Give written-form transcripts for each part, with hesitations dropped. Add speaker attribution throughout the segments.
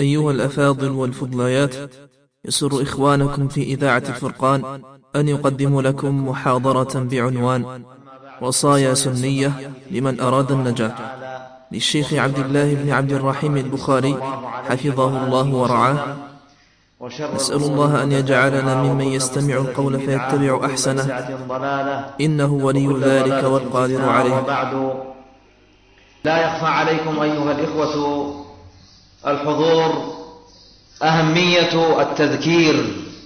Speaker 1: أيها الأفاضل والفضليات، يسر إخوانكم في إذاعة الفرقان أن يقدموا لكم محاضرة بعنوان وصايا سنية لمن أراد النجاة للشيخ عبد الله بن عبد الرحيم البخاري حفظه الله ورعاه. نسأل الله أن يجعلنا ممن يستمع القول فيتبع أحسنه، إنه ولي ذلك والقادر عليه.
Speaker 2: بعد، لا يخفى عليكم أيها الإخوة الحضور أهمية التذكير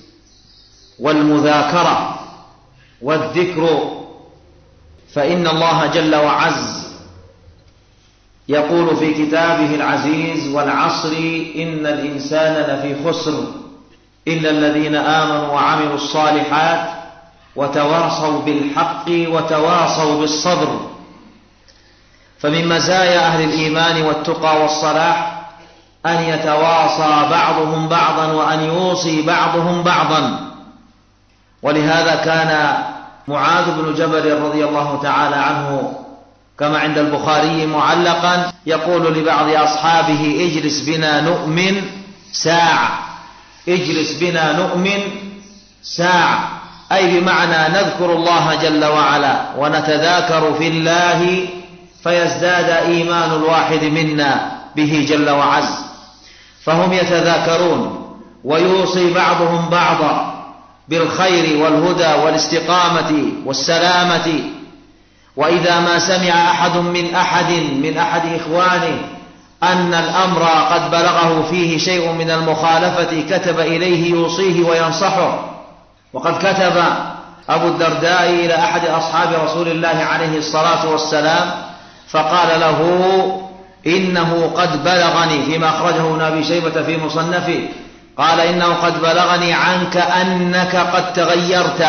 Speaker 2: والمذاكرة والذكر، فإن الله جل وعز يقول في كتابه العزيز: والعصر إن الإنسان لفي خسر إلا الذين آمنوا وعملوا الصالحات وتواصوا بالحق وتواصوا بالصبر. فمن مزايا أهل الإيمان والتقى والصلاح أن يتواصى بعضهم بعضا وأن يوصي بعضهم بعضا. ولهذا كان معاذ بن جبل رضي الله تعالى عنه كما عند البخاري معلقا يقول لبعض أصحابه: اجلس بنا نؤمن ساعة، اجلس بنا نؤمن ساعة، أي بمعنى نذكر الله جل وعلا ونتذاكر في الله فيزداد إيمان الواحد منا به جل وعز. فهم يتذاكرون ويوصي بعضهم بعضا بالخير والهدى والاستقامة والسلامة. وإذا ما سمع أحد من أحد إخوانه أن الأمر قد بلغه فيه شيء من المخالفة كتب إليه يوصيه وينصحه. وقد كتب أبو الدرداء إلى أحد أصحاب رسول الله عليه الصلاة والسلام فقال له: إنه قد بلغني، فيما أخرجه ابن أبي شيبة في مصنفه، قال: إنه قد بلغني عنك أنك قد تغيرت،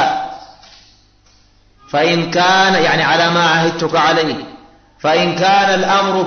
Speaker 2: فإن كان يعني على ما عهدتك عليه، فإن كان الأمر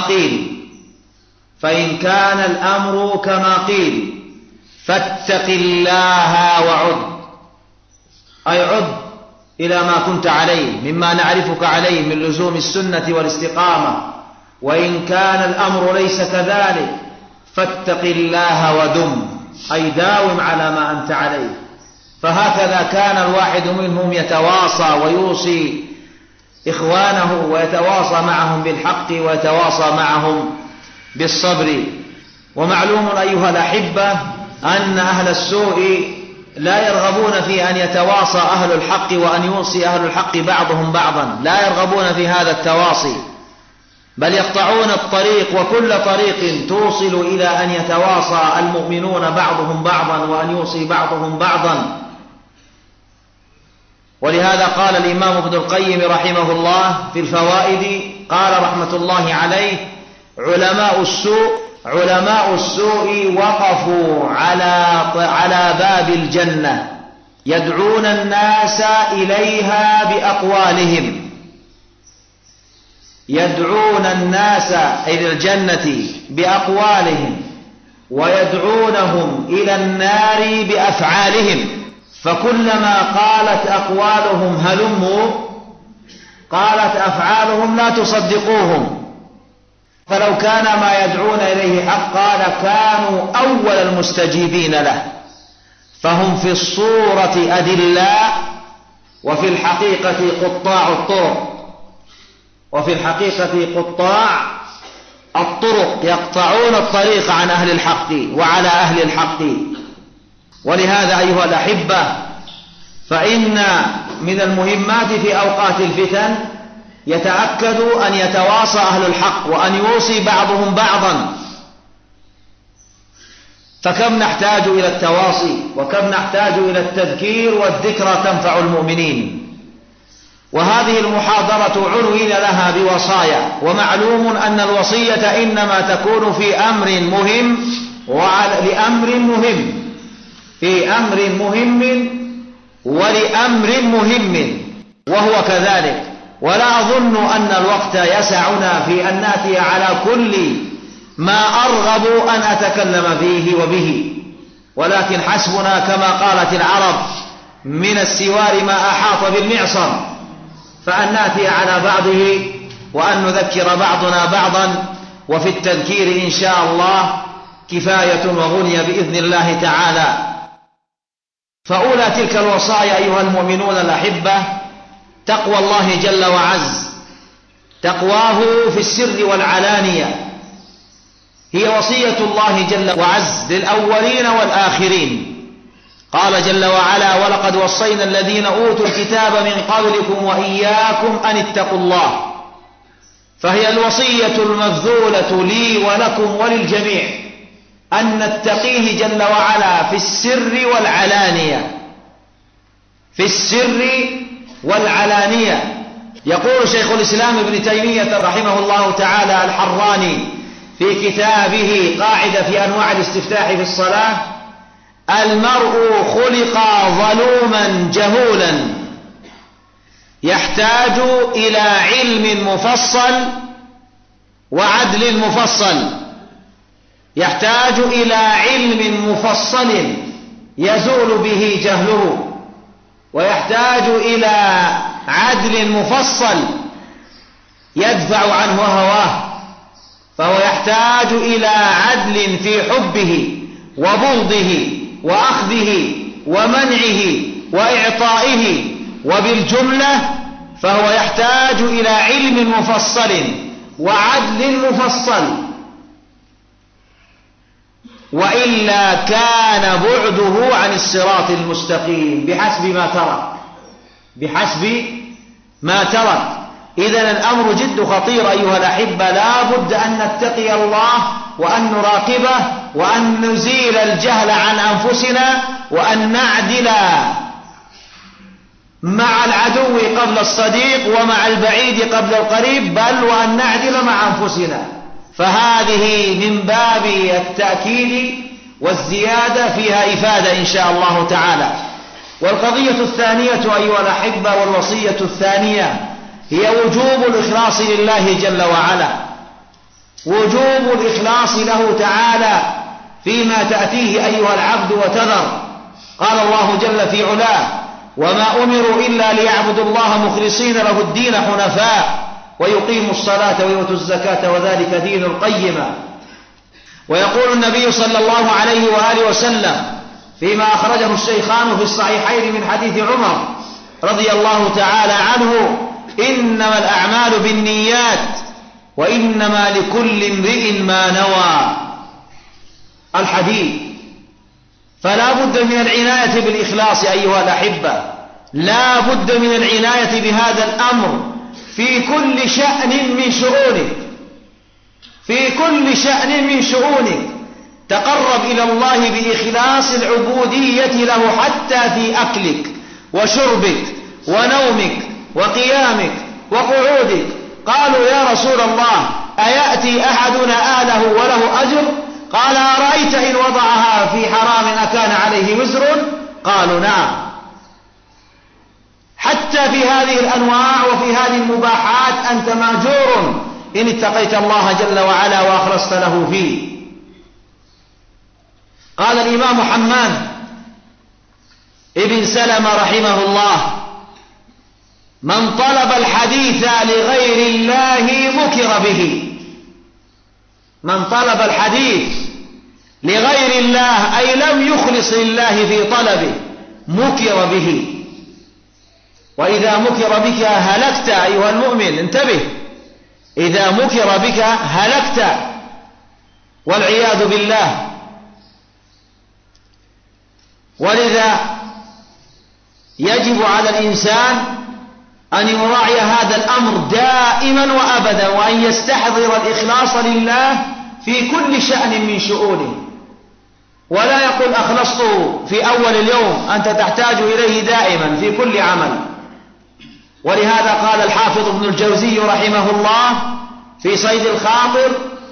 Speaker 2: كما قيل فاتق الله وعد، أي عد إلى ما كنت عليه مما نعرفك عليه من لزوم السنة والاستقامة. وإن كان الأمر ليس كذلك فاتق الله ودم، أي داوم على ما أنت عليه. فهكذا كان الواحد منهم يتواصى ويوصي إخوانه ويتواصى معهم بالحق ويتواصى معهم بالصبر. ومعلوم أيها الأحبة أن أهل السوء لا يرغبون في أن يتواصى أهل الحق وأن يوصي أهل الحق بعضهم بعضا، لا يرغبون في هذا التواصي، بل يقطعون الطريق وكل طريق توصل إلى أن يتواصى المؤمنون بعضهم بعضا وأن يوصي بعضهم بعضا. ولهذا قال الإمام ابن القيم رحمه الله في الفوائد، قال رحمة الله عليه: علماء السوء وقفوا على باب الجنة يدعون الناس إليها بأقوالهم، يدعون الناس إلى الجنة بأقوالهم ويدعونهم إلى النار بأفعالهم. فكلما قالت أقوالهم هلموا قالت أفعالهم لا تصدقوهم. فلو كان ما يدعون إليه حقا لكانوا أول المستجيبين له. فهم في الصورة أدلاء وفي الحقيقة قطاع الطرق، يقطعون الطريق عن أهل الحق وعلى أهل الحق. ولهذا أيها الأحبة فإن من المهمات في أوقات الفتن يتأكد أن يتواصى أهل الحق وأن يوصي بعضهم بعضا. فكم نحتاج إلى التواصي وكم نحتاج إلى التذكير والذكرى تنفع المؤمنين. وهذه المحاضرة عنون لها بوصايا. ومعلوم أن الوصية إنما تكون في أمر مهم ولأمر مهم وهو كذلك. ولا أظن أن الوقت يسعنا في أن نأتي على كل ما أرغب أن أتكلم فيه وبه، ولكن حسبنا كما قالت العرب من السوار ما أحاط بالمعصم، فأن نأتي على بعضه وأن نذكر بعضنا بعضا. وفي التذكير إن شاء الله كفاية وغني بإذن الله تعالى. فأولى تلك الوصايا أيها المؤمنون الأحبة تقوى الله جل وعز، تقواه في السر والعلانية، هي وصية الله جل وعز للأولين والآخرين. قال جل وعلا: ولقد وصينا الذين أوتوا الكتاب من قبلكم وإياكم أن اتقوا الله. فهي الوصية المبذولة لي ولكم وللجميع أن نتقيه جل وعلا في السر والعلانية، في السر والعلانية. يقول شيخ الإسلام ابن تيمية رحمه الله تعالى الحراني في كتابه قاعدة في أنواع الاستفتاح في الصلاة: المرء خلق ظلوما جهولا يحتاج إلى علم مفصل وعدل مفصل، يحتاج إلى علم مفصل يزول به جهله، ويحتاج إلى عدل مفصل يدفع عنه هواه. فهو يحتاج إلى عدل في حبه وبغضه وأخذه ومنعه وإعطائه، وبالجملة فهو يحتاج إلى علم مفصل وعدل مفصل، وإلا كان بعده عن الصراط المستقيم بحسب ما ترك، بحسب ما ترك. إذن الأمر جد خطير أيها الأحبة، لا بد أن نتقي الله وأن نراقبه وأن نزيل الجهل عن أنفسنا، وأن نعدل مع العدو قبل الصديق ومع البعيد قبل القريب، بل وأن نعدل مع أنفسنا. فهذه من باب التأكيد والزيادة فيها إفادة إن شاء الله تعالى. والقضية الثانية أيها الأحبة والوصية الثانية هي وجوب الإخلاص لله جل وعلا، وجوب الإخلاص له تعالى فيما تأتيه أيها العبد وتذر. قال الله جل في علاه: وما أمروا إلا ليعبدوا الله مخلصين له الدين حنفاء ويقيموا الصلاة ويؤتوا الزكاة وذلك دين القيمة. ويقول النبي صلى الله عليه وآله وسلم فيما أخرجه الشيخان في الصحيحين من حديث عمر رضي الله تعالى عنه: إنما الأعمال بالنيات وإنما لكل امرئ ما نوى. الحديث. فلا بد من العناية بالإخلاص أيها الأحبة، لا بد من العناية بهذا الأمر في كل شأن من شؤونك، في كل شأن من شؤونك. تقرب إلى الله بإخلاص العبودية له حتى في أكلك وشربك ونومك وقيامك وقعودك. قالوا: يا رسول الله، أيأتي أحدنا أهله وله أجر؟ قال: أرأيت إن وضعها في حرام أكان عليه وزر؟ قالوا: نعم. حتى في هذه الأنواع وفي هذه المباحات أنت ماجور إن اتقيت الله جل وعلا وأخلصت له فيه. قال الإمام حماد ابن سلمة رحمه الله: من طلب الحديث لغير الله مكر به. من طلب الحديث لغير الله أي لم يخلص لله في طلبه مكر به. وإذا مكر بك هلكت أيها المؤمن، انتبه، إذا مكر بك هلكت والعياذ بالله. ولذا يجب على الإنسان أن يراعي هذا الأمر دائما وأبدا، وأن يستحضر الإخلاص لله في كل شأن من شؤونه، ولا يقول أخلصت في أول اليوم، أنت تحتاج إليه دائما في كل عمل. ولهذا قال الحافظ ابن الجوزي رحمه الله في صيد الخاطر: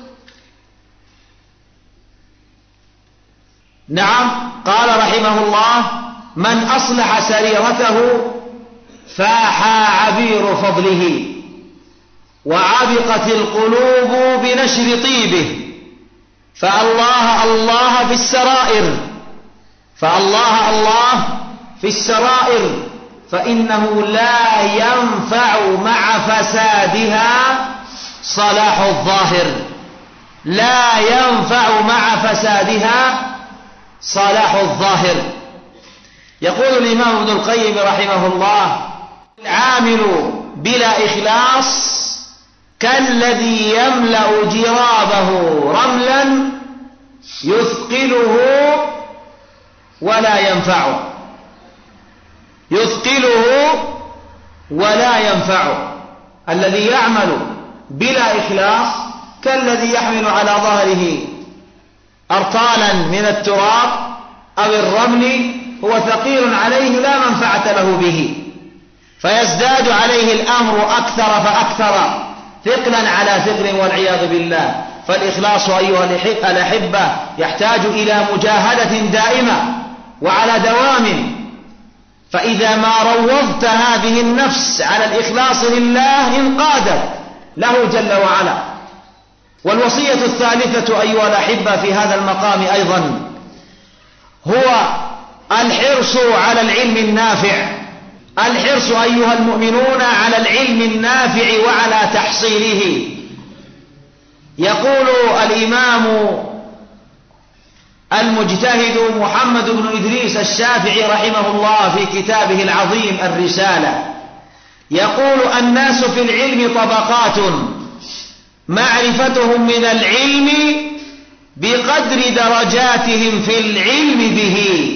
Speaker 2: نعم، قال رحمه الله: من أصلح سريرته فاح عبير فضله، وعبقت القلوب بنشر طيبه، فالله الله في السرائر، فالله الله في السرائر، فإنه لا ينفع مع فسادها صلاح الظاهر، لا ينفع مع فسادها صلاح الظاهر. يقول الإمام ابن القيم رحمه الله: العامل بلا إخلاص كالذي يملأ جرابه رملا يثقله ولا ينفعه، يثقله ولا ينفعه. الذي يعمل بلا إخلاص كالذي يحمل على ظهره أرطالا من التراب أو الرمل، هو ثقيل عليه لا منفعة له به، فيزداد عليه الأمر أكثر فأكثر، ثقلا على ثقل والعياذ بالله. فالإخلاص أيها الأحبة يحتاج إلى مجاهدة دائمة وعلى دوام، فإذا ما روضت هذه النفس على الإخلاص لله انقادت له جل وعلا. والوصية الثالثة أيها الأحبة في هذا المقام أيضا هو الحرص على العلم النافع. الحرص أيها المؤمنون على العلم النافع وعلى تحصيله. يقول الإمام المجتهد محمد بن إدريس الشافعي رحمه الله في كتابه العظيم الرسالة، يقول: الناس في العلم طبقات، معرفتهم من العلم بقدر درجاتهم في العلم به.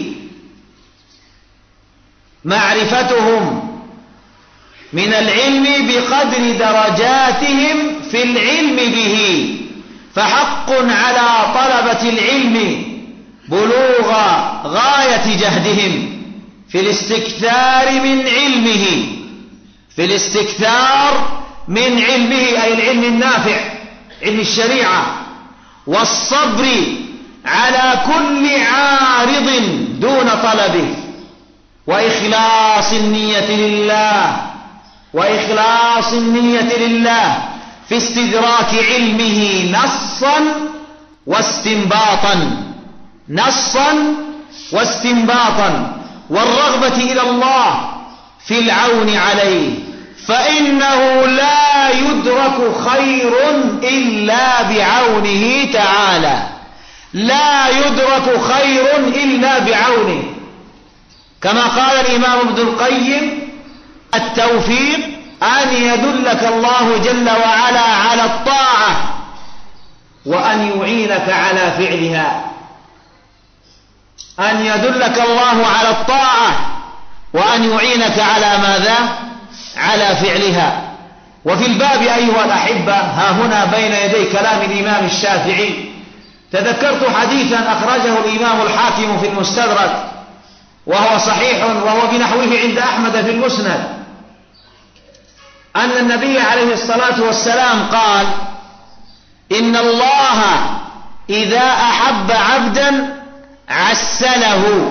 Speaker 2: معرفتهم من العلم بقدر درجاتهم في العلم به، فحق على طلبة العلم بلوغ غاية جهدهم في الاستكثار من علمه، في الاستكثار من علمه أي العلم النافع، علم الشريعة، والصبر على كل عارض دون طلبه، وإخلاص النية لله، وإخلاص النية لله في استدراك علمه نصا واستنباطا، نصا واستنباطا، والرغبة إلى الله في العون عليه، فإنه لا يدرك خير إلا بعونه تعالى، لا يدرك خير إلا بعونه. كما قال الإمام ابن القيم: التوفيق أن يدلك الله جل وعلا على الطاعة وأن يعينك على فعلها، أن يدلك الله على الطاعة وأن يعينك على ماذا؟ على فعلها. وفي الباب أيها الأحبة ها هنا بين يدي كلام الإمام الشافعي تذكرت حديثا أخرجه الإمام الحاكم في المستدرك وهو صحيح وهو بنحوه عند أحمد في المسند، أن النبي عليه الصلاة والسلام قال: إن الله إذا أحب عبدا عسله،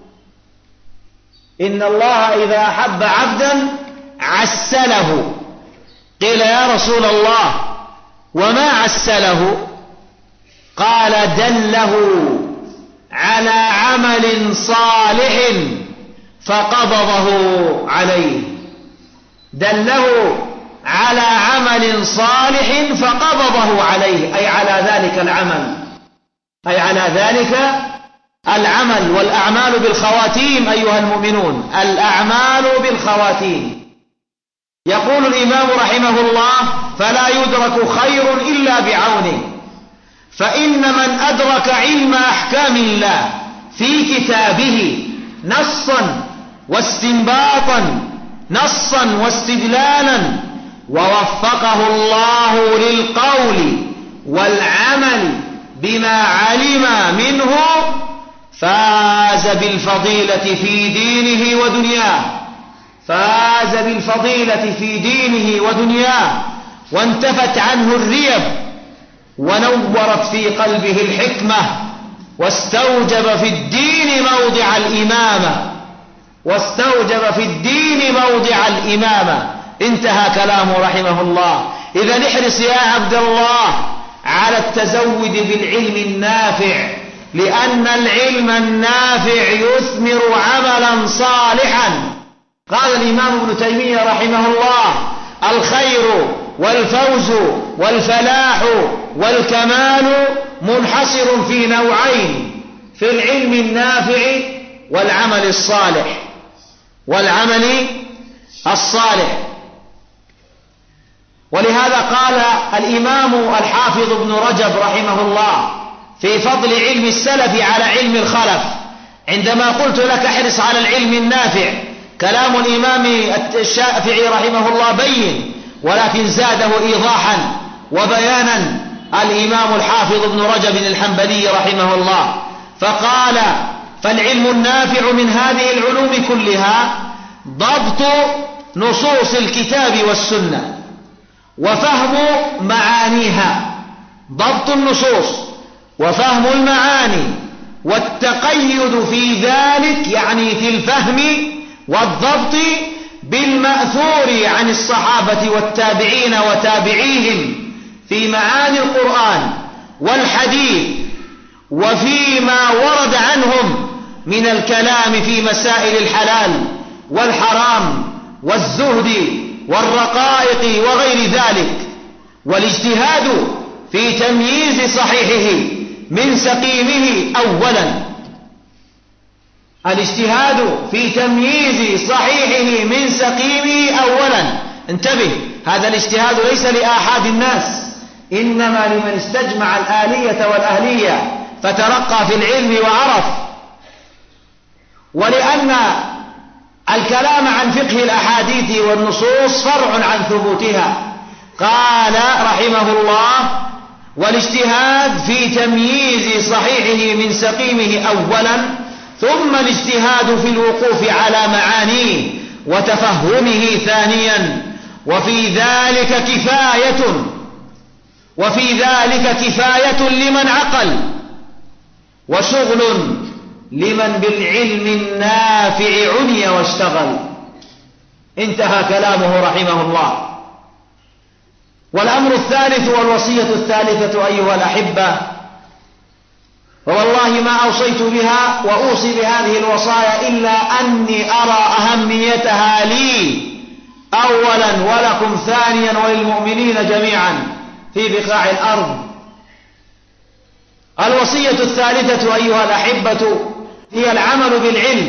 Speaker 2: إن الله إذا أحب عبدا عسله. قيل: يا رسول الله وما عسله؟ قال: دله على عمل صالح فقبضه عليه، دله على عمل صالح فقبضه عليه، أي على ذلك العمل، أي على ذلك العمل. والأعمال بالخواتيم أيها المؤمنون، الأعمال بالخواتيم. يقول الإمام رحمه الله: فلا يدرك خير إلا بعونه، فإن من أدرك علم أحكام الله في كتابه نصا واستنباطا، نصا واستدلالا، ووفقه الله للقول والعمل بما علم منه، فاز بالفضيلة في دينه ودنياه، فاز بالفضيلة في دينه ودنياه، وانتفت عنه الريب، ونورت في قلبه الحكمة، واستوجب في الدين موضع الإمامة، واستوجب في الدين موضع الإمامة. انتهى كلامه رحمه الله. إذا احرص يا عبد الله على التزود بالعلم النافع، لأن العلم النافع يثمر عملا صالحا. قال الإمام ابن تيمية رحمه الله: الخير والفوز والفلاح والكمال منحصر في نوعين: في العلم النافع والعمل الصالح. ولهذا قال الإمام الحافظ ابن رجب رحمه الله في فضل علم السلف على علم الخلف، عندما قلت لك احرص على العلم النافع، كلام الإمام الشافعي رحمه الله بين، ولكن زاده إيضاحا وبيانا الإمام الحافظ ابن رجب الحنبلي رحمه الله، فقال: فالعلم النافع من هذه العلوم كلها ضبط نصوص الكتاب والسنة وفهم معانيها، ضبط النصوص وفهم المعاني، والتقيد في ذلك يعني في الفهم والضبط بالمأثور عن الصحابة والتابعين وتابعيهم في معاني القرآن والحديث، وفيما ورد عنهم من الكلام في مسائل الحلال والحرام والزهد والرقائق وغير ذلك. والاجتهاد في تمييز صحيحه من سقيمه أولا، الاجتهاد في تمييز صحيحه من سقيمه أولا. انتبه، هذا الاجتهاد ليس لآحاد الناس، إنما لمن استجمع الآلية والأهلية فترقى في العلم وعرف. ولأن الكلام عن فقه الأحاديث والنصوص فرع عن ثبوتها، قال رحمه الله: والاجتهاد في تمييز صحيحه من سقيمه أولا، ثم الاجتهاد في الوقوف على معانيه وتفهمه ثانيا، وفي ذلك كفاية لمن عقل، وشغل لمن بالعلم النافع عني واشتغل. انتهى كلامه رحمه الله. والأمر الثالث والوصية الثالثة أيها الأحبة، ووالله ما أوصيت بها وأوصي بهذه الوصايا إلا أني أرى أهميتها لي أولا ولكم ثانيا وللمؤمنين جميعا في بقاع الأرض. الوصية الثالثة أيها الأحبة هي العمل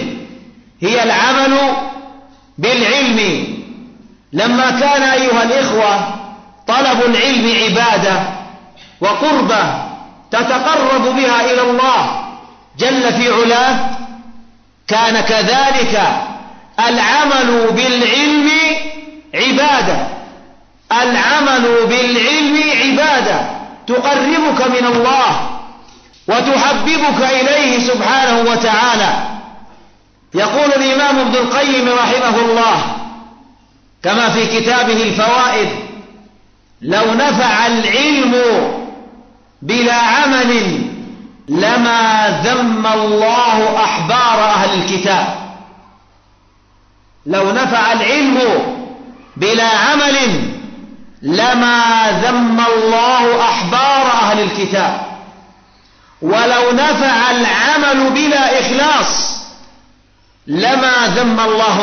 Speaker 2: بالعلم. لما كان أيها الإخوة طلب العلم عبادة وقربة تتقرب بها إلى الله جل في علاه، كان كذلك العمل بالعلم عبادة تقربك من الله وتحببك إليه سبحانه وتعالى. يقول الإمام ابن القيم رحمه الله كما في كتابه الفوائد: لو نفع العلم بلا عمل لما ذم الله أحبار أهل الكتاب. لو نفع العلم بلا عمل لما ذم الله أحبار أهل الكتاب، ولو نفع العمل بلا إخلاص لما ذم الله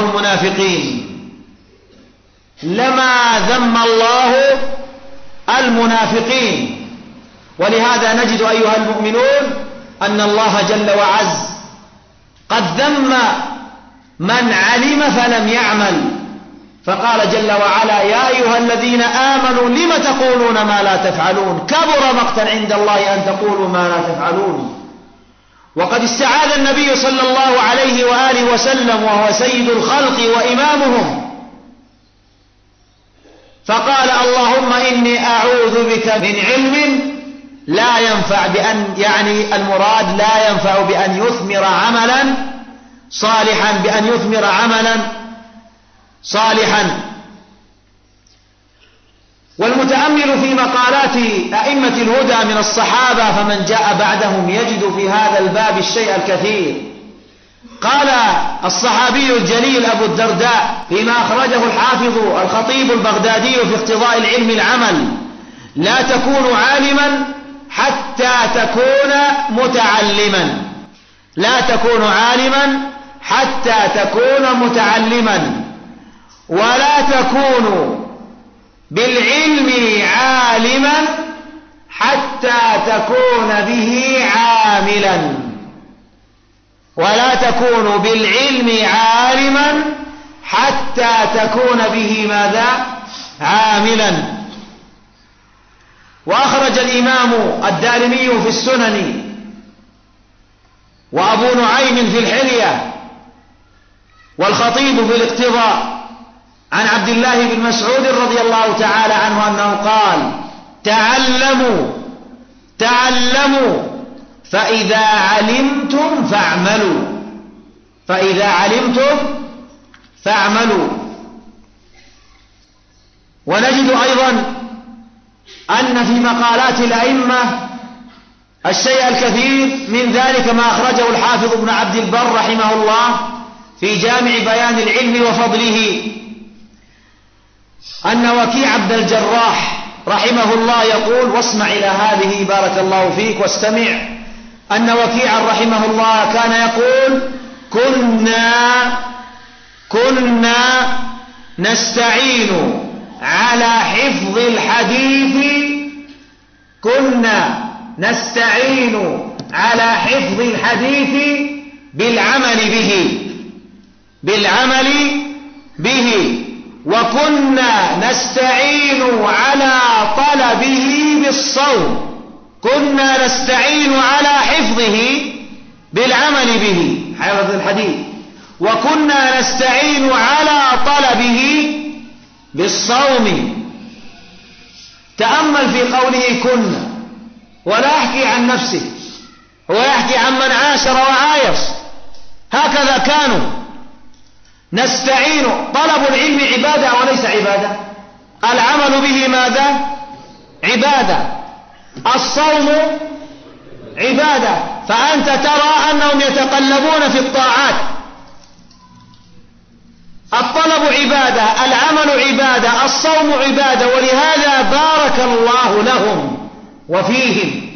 Speaker 2: المنافقين. ولهذا نجد أيها المؤمنون أن الله جل وعز قد ذم من علم فلم يعمل، فقال جل وعلا: يا أيها الذين آمنوا لم تقولون ما لا تفعلون، كبر مقتا عند الله أن تقولوا ما لا تفعلون. وقد استعاذ النبي صلى الله عليه وآله وسلم وهو سيد الخلق وإمامهم، فقال: اللهم إني أعوذ بك من علم لا ينفع، يعني المراد لا ينفع بأن يثمر عملا صالحا. والمتأمل في مقالات أئمة الهدى من الصحابة فمن جاء بعدهم يجد في هذا الباب الشيء الكثير. قال الصحابي الجليل أبو الدرداء فيما أخرجه الحافظ الخطيب البغدادي في اقتضاء العلم العمل: لا تكون عالما حتى تكون متعلما، ولا تكون بالعلم عالما حتى تكون به عاملا، ولا تكون بالعلم عالما حتى تكون به ماذا؟ عاملا. وأخرج الإمام الدارمي في السنن وأبو نعيم في الحلية والخطيب في الاقتضاء عن عبد الله بن مسعود رضي الله تعالى عنه أنه قال: تعلموا فإذا علمتم فاعملوا. ونجد أيضا أن في مقالات الأئمة الشيء الكثير من ذلك ما أخرجه الحافظ ابن عبد البر رحمه الله في جامع بيان العلم وفضله، أن وكيع بن الجراح رحمه الله يقول، واسمع إلى هذه بارك الله فيك واستمع، أن وكيعا رحمه الله كان يقول: كنا نستعين على حفظ الحديث بالعمل به، وكنا نستعين على طلبه بالصوم. كنا نستعين على حفظه بالعمل به، حفظ الحديث، وكنا نستعين على طلبه بالصوم. تأمل في قوله كنا، ولا يحكي عن نفسه، هو يحكي عن من عاشر وعايش. هكذا كانوا. نستعين، طلب العلم عبادة وليس عبادة؟ العمل به ماذا؟ عبادة. الصوم عبادة. فأنت ترى أنهم يتقلبون في الطاعات. الطلب عبادة، العمل عبادة، الصوم عبادة، ولهذا بارك الله لهم وفيهم.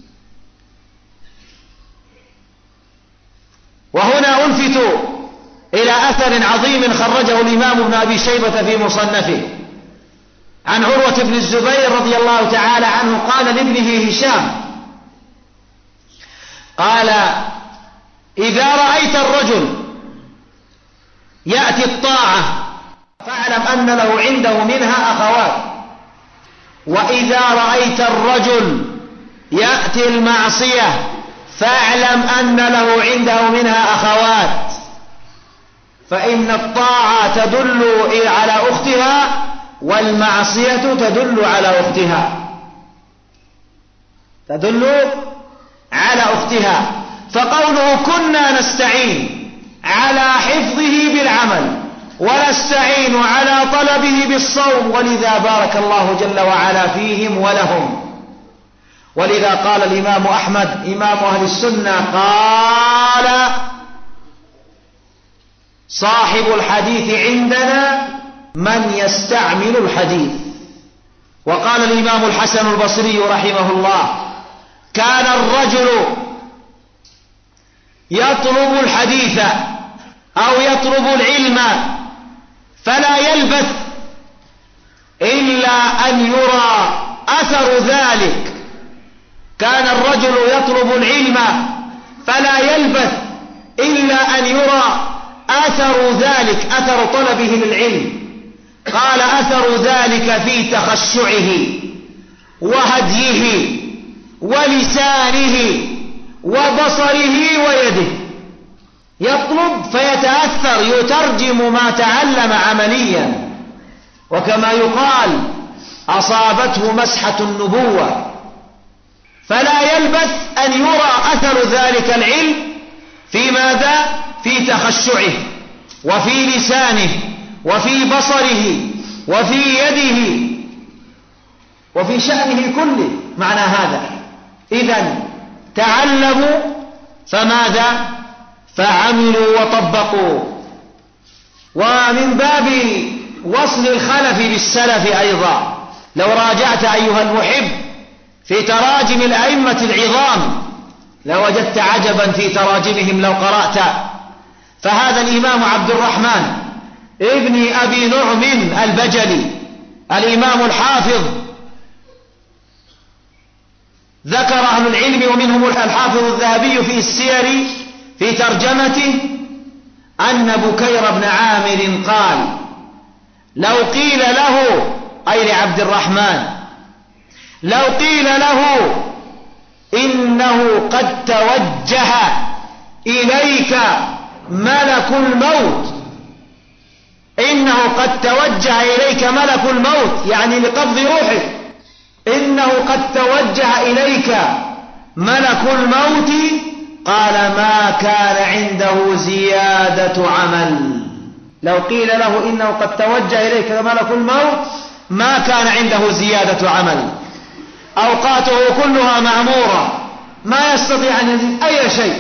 Speaker 2: وهنا ألفت إلى أثر عظيم خرجه الإمام ابن أبي شيبة في مصنفه عن عروة بن الزبير رضي الله تعالى عنه، قال لابنه هشام، قال: إذا رأيت الرجل يأتي الطاعة فاعلم أن له عنده منها أخوات، وإذا رأيت الرجل يأتي المعصية فاعلم أن له عنده منها أخوات، فإن الطاعة تدل على أختها والمعصية تدل على أختها. فقوله كنا نستعين على حفظه بالعمل ونستعين على طلبه بالصوم، ولذا بارك الله جل وعلا فيهم ولهم. ولذا قال الإمام أحمد إمام أهل السنة، قال: صاحب الحديث عندنا من يستعمل الحديث. وقال الإمام الحسن البصري رحمه الله: كان الرجل يطلب الحديث أو يطلب العلم فلا يلبث إلا أن يرى أثر ذلك. كان الرجل يطلب العلم فلا يلبث إلا أن يرى أثر ذلك، أثر طلبه للعلم. قال: أثر ذلك في تخشعه وهديه ولسانه وبصره ويده. يطلب فيتأثر، يترجم ما تعلم عمليا. وكما يقال: أصابته مسحة النبوة. فلا يلبث أن يرى أثر ذلك العلم في ماذا؟ في تخشعه وفي لسانه وفي بصره وفي يده وفي شأنه كله. معنى هذا إذن تعلموا فماذا؟ فعملوا وطبقوا. ومن باب وصل الخلف بالسلف أيضا، لو راجعت أيها المحب في تراجم الأئمة العظام لوجدت عجبا في تراجمهم لو قرأت. فهذا الإمام عبد الرحمن ابن أبي نعم البجلي الإمام الحافظ ذكر أهل العلم ومنهم الحافظ الذهبي في السير في ترجمته أن بكير بن عامر قال: لو قيل له، أي لعبد الرحمن، لو قيل له إنه قد توجه إليك ملك الموت، إنه قد توجه إليك ملك الموت، يعني لقبض روحك، إنه قد توجه إليك ملك الموت، قال: ما كان عنده زيادة عمل. لو قيل له إنه قد توجه إليك ملك الموت ما كان عنده زيادة عمل، أوقاته كلها معمورة، ما يستطيع أن يزيد أي شيء،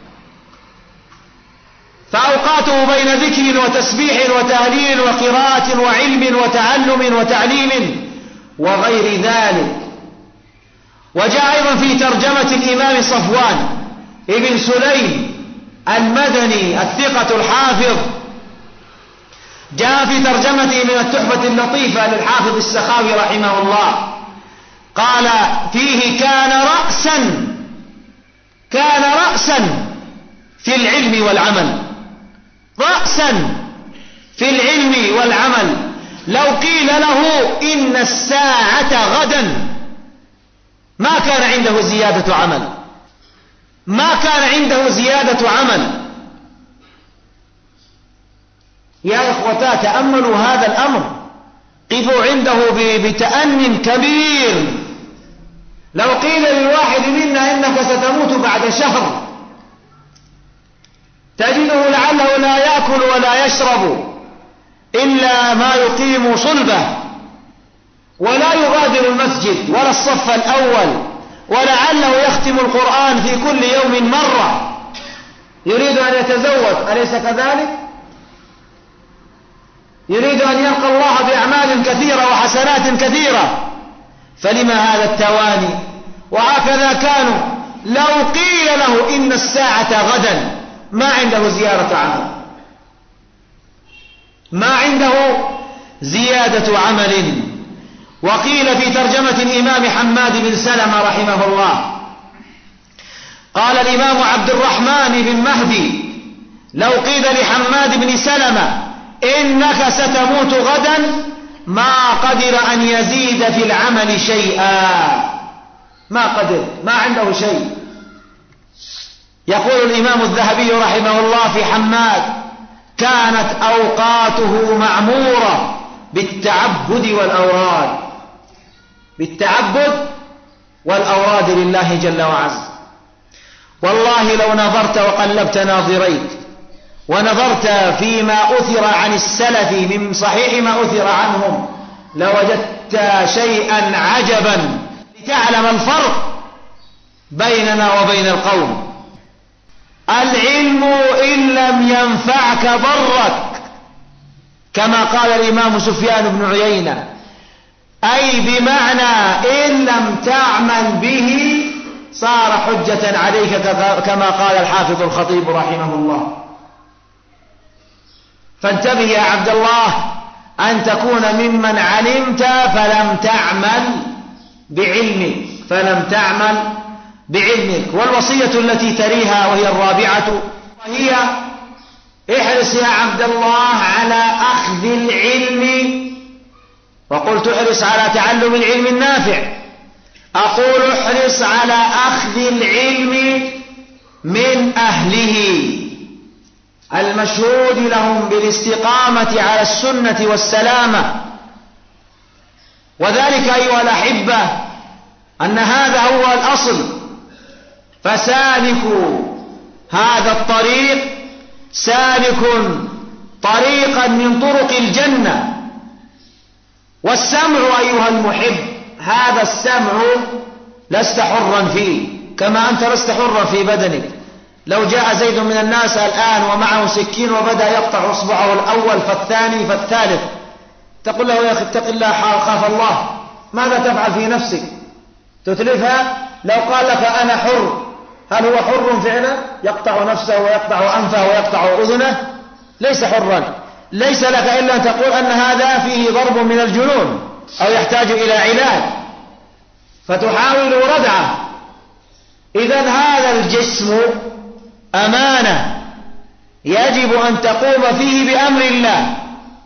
Speaker 2: فأوقاته بين ذكر وتسبيح وتهليل وقراءة وعلم وتعلم وتعليم وغير ذلك. وجاء أيضا في ترجمة الإمام صفوان ابن سليم المدني الثقة الحافظ، جاء في ترجمته من التحفة اللطيفة للحافظ السخاوي رحمه الله، قال فيه: كان رأسا في العلم والعمل، رأسا في العلم والعمل. لو قيل له إن الساعة غدا ما كان عنده زيادة عمل، ما كان عنده زيادة عمل. يا إخوتا تأملوا هذا الأمر، قفوا عنده بتأن كبير. لو قيل للواحد منا إنك ستموت بعد شهر، تجده لعله لا يأكل ولا يشرب إلا ما يقيم صلبه، ولا يغادر المسجد ولا الصف الأول، ولعله يختم القرآن في كل يوم مرة، يريد أن يتزوج، أليس كذلك؟ يريد أن يلقى الله بأعمال كثيرة وحسنات كثيرة، فلما هذا التواني؟ وهكذا كانوا. لو قيل له إن الساعة غدا ما عنده زيادة عمل، ما عنده زيادة عمل. وقيل في ترجمة الإمام حماد بن سلمة رحمه الله، قال الإمام عبد الرحمن بن مهدي: لو قيل لحماد بن سلمة إنك ستموت غدا ما قدر أن يزيد في العمل شيئا، ما قدر، ما عنده شيء. يقول الإمام الذهبي رحمه الله في حماد: كانت أوقاته معمورة بالتعبد والأوراد، بالتعبد والأوراد لله جل وعز. والله لو نظرت وقلبت ناظريك ونظرت فيما أثر عن السلف من صحيح ما أثر عنهم لوجدت شيئا عجبا، لتعلم الفرق بيننا وبين القوم. العلم إن لم ينفعك ضرك، كما قال الإمام سفيان بن عيينة، أي بمعنى إن لم تعمل به صار حجة عليك، كما قال الحافظ الخطيب رحمه الله. فانتبه يا عبد الله أن تكون ممن علمت فلم تعمل بعلمك، فلم تعمل بعلمك. والوصية التي تليها وهي الرابعة، وهي: احرص يا عبد الله على أخذ العلم. وقلت احرص على تعلم العلم النافع، أقول احرص على أخذ العلم من أهله المشهود لهم بالاستقامة على السنة والسلامة. وذلك أيها الأحبة أن هذا هو الأصل، فسالكوا هذا الطريق سالك طريقا من طرق الجنة. والسمع أيها المحب، هذا السمع لست حرا فيه، كما أنت لست حرا في بدنك. لو جاء زيد من الناس الآن ومعه سكين وبدأ يقطع إصبعه الأول فالثاني فالثالث، تقول له: يا أخي اتق الله، خاف الله، ماذا تفعل في نفسك؟ تتلفها؟ لو قال لك أنا حر، هل هو حر فعلا؟ يقطع نفسه ويقطع أنفه ويقطع أذنه؟ ليس حرا. ليس لك إلا أن تقول أن هذا فيه ضرب من الجنون أو يحتاج إلى علاج، فتحاول ردعه إذن هذا الجسم أمانة يجب أن تقوم فيه بأمر الله،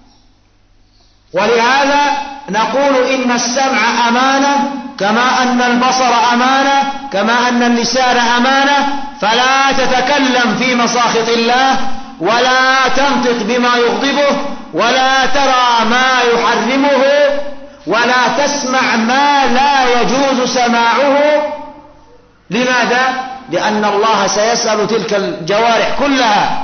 Speaker 2: ولهذا نقول إن السمع أمانة كما أن البصر أمانة كما أن اللسان أمانة، فلا تتكلم في مساخط الله ولا تنطق بما يغضبه ولا ترى ما يحرمه ولا تسمع ما لا يجوز سماعه. لماذا؟ لأن الله سيسأل تلك الجوارح كلها،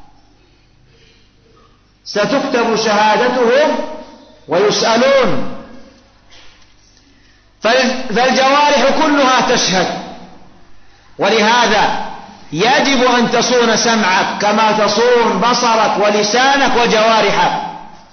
Speaker 2: ستكتب شهادتهم ويسألون، فالجوارح كلها تشهد. ولهذا يجب أن تصون سمعك كما تصون بصرك ولسانك وجوارحك،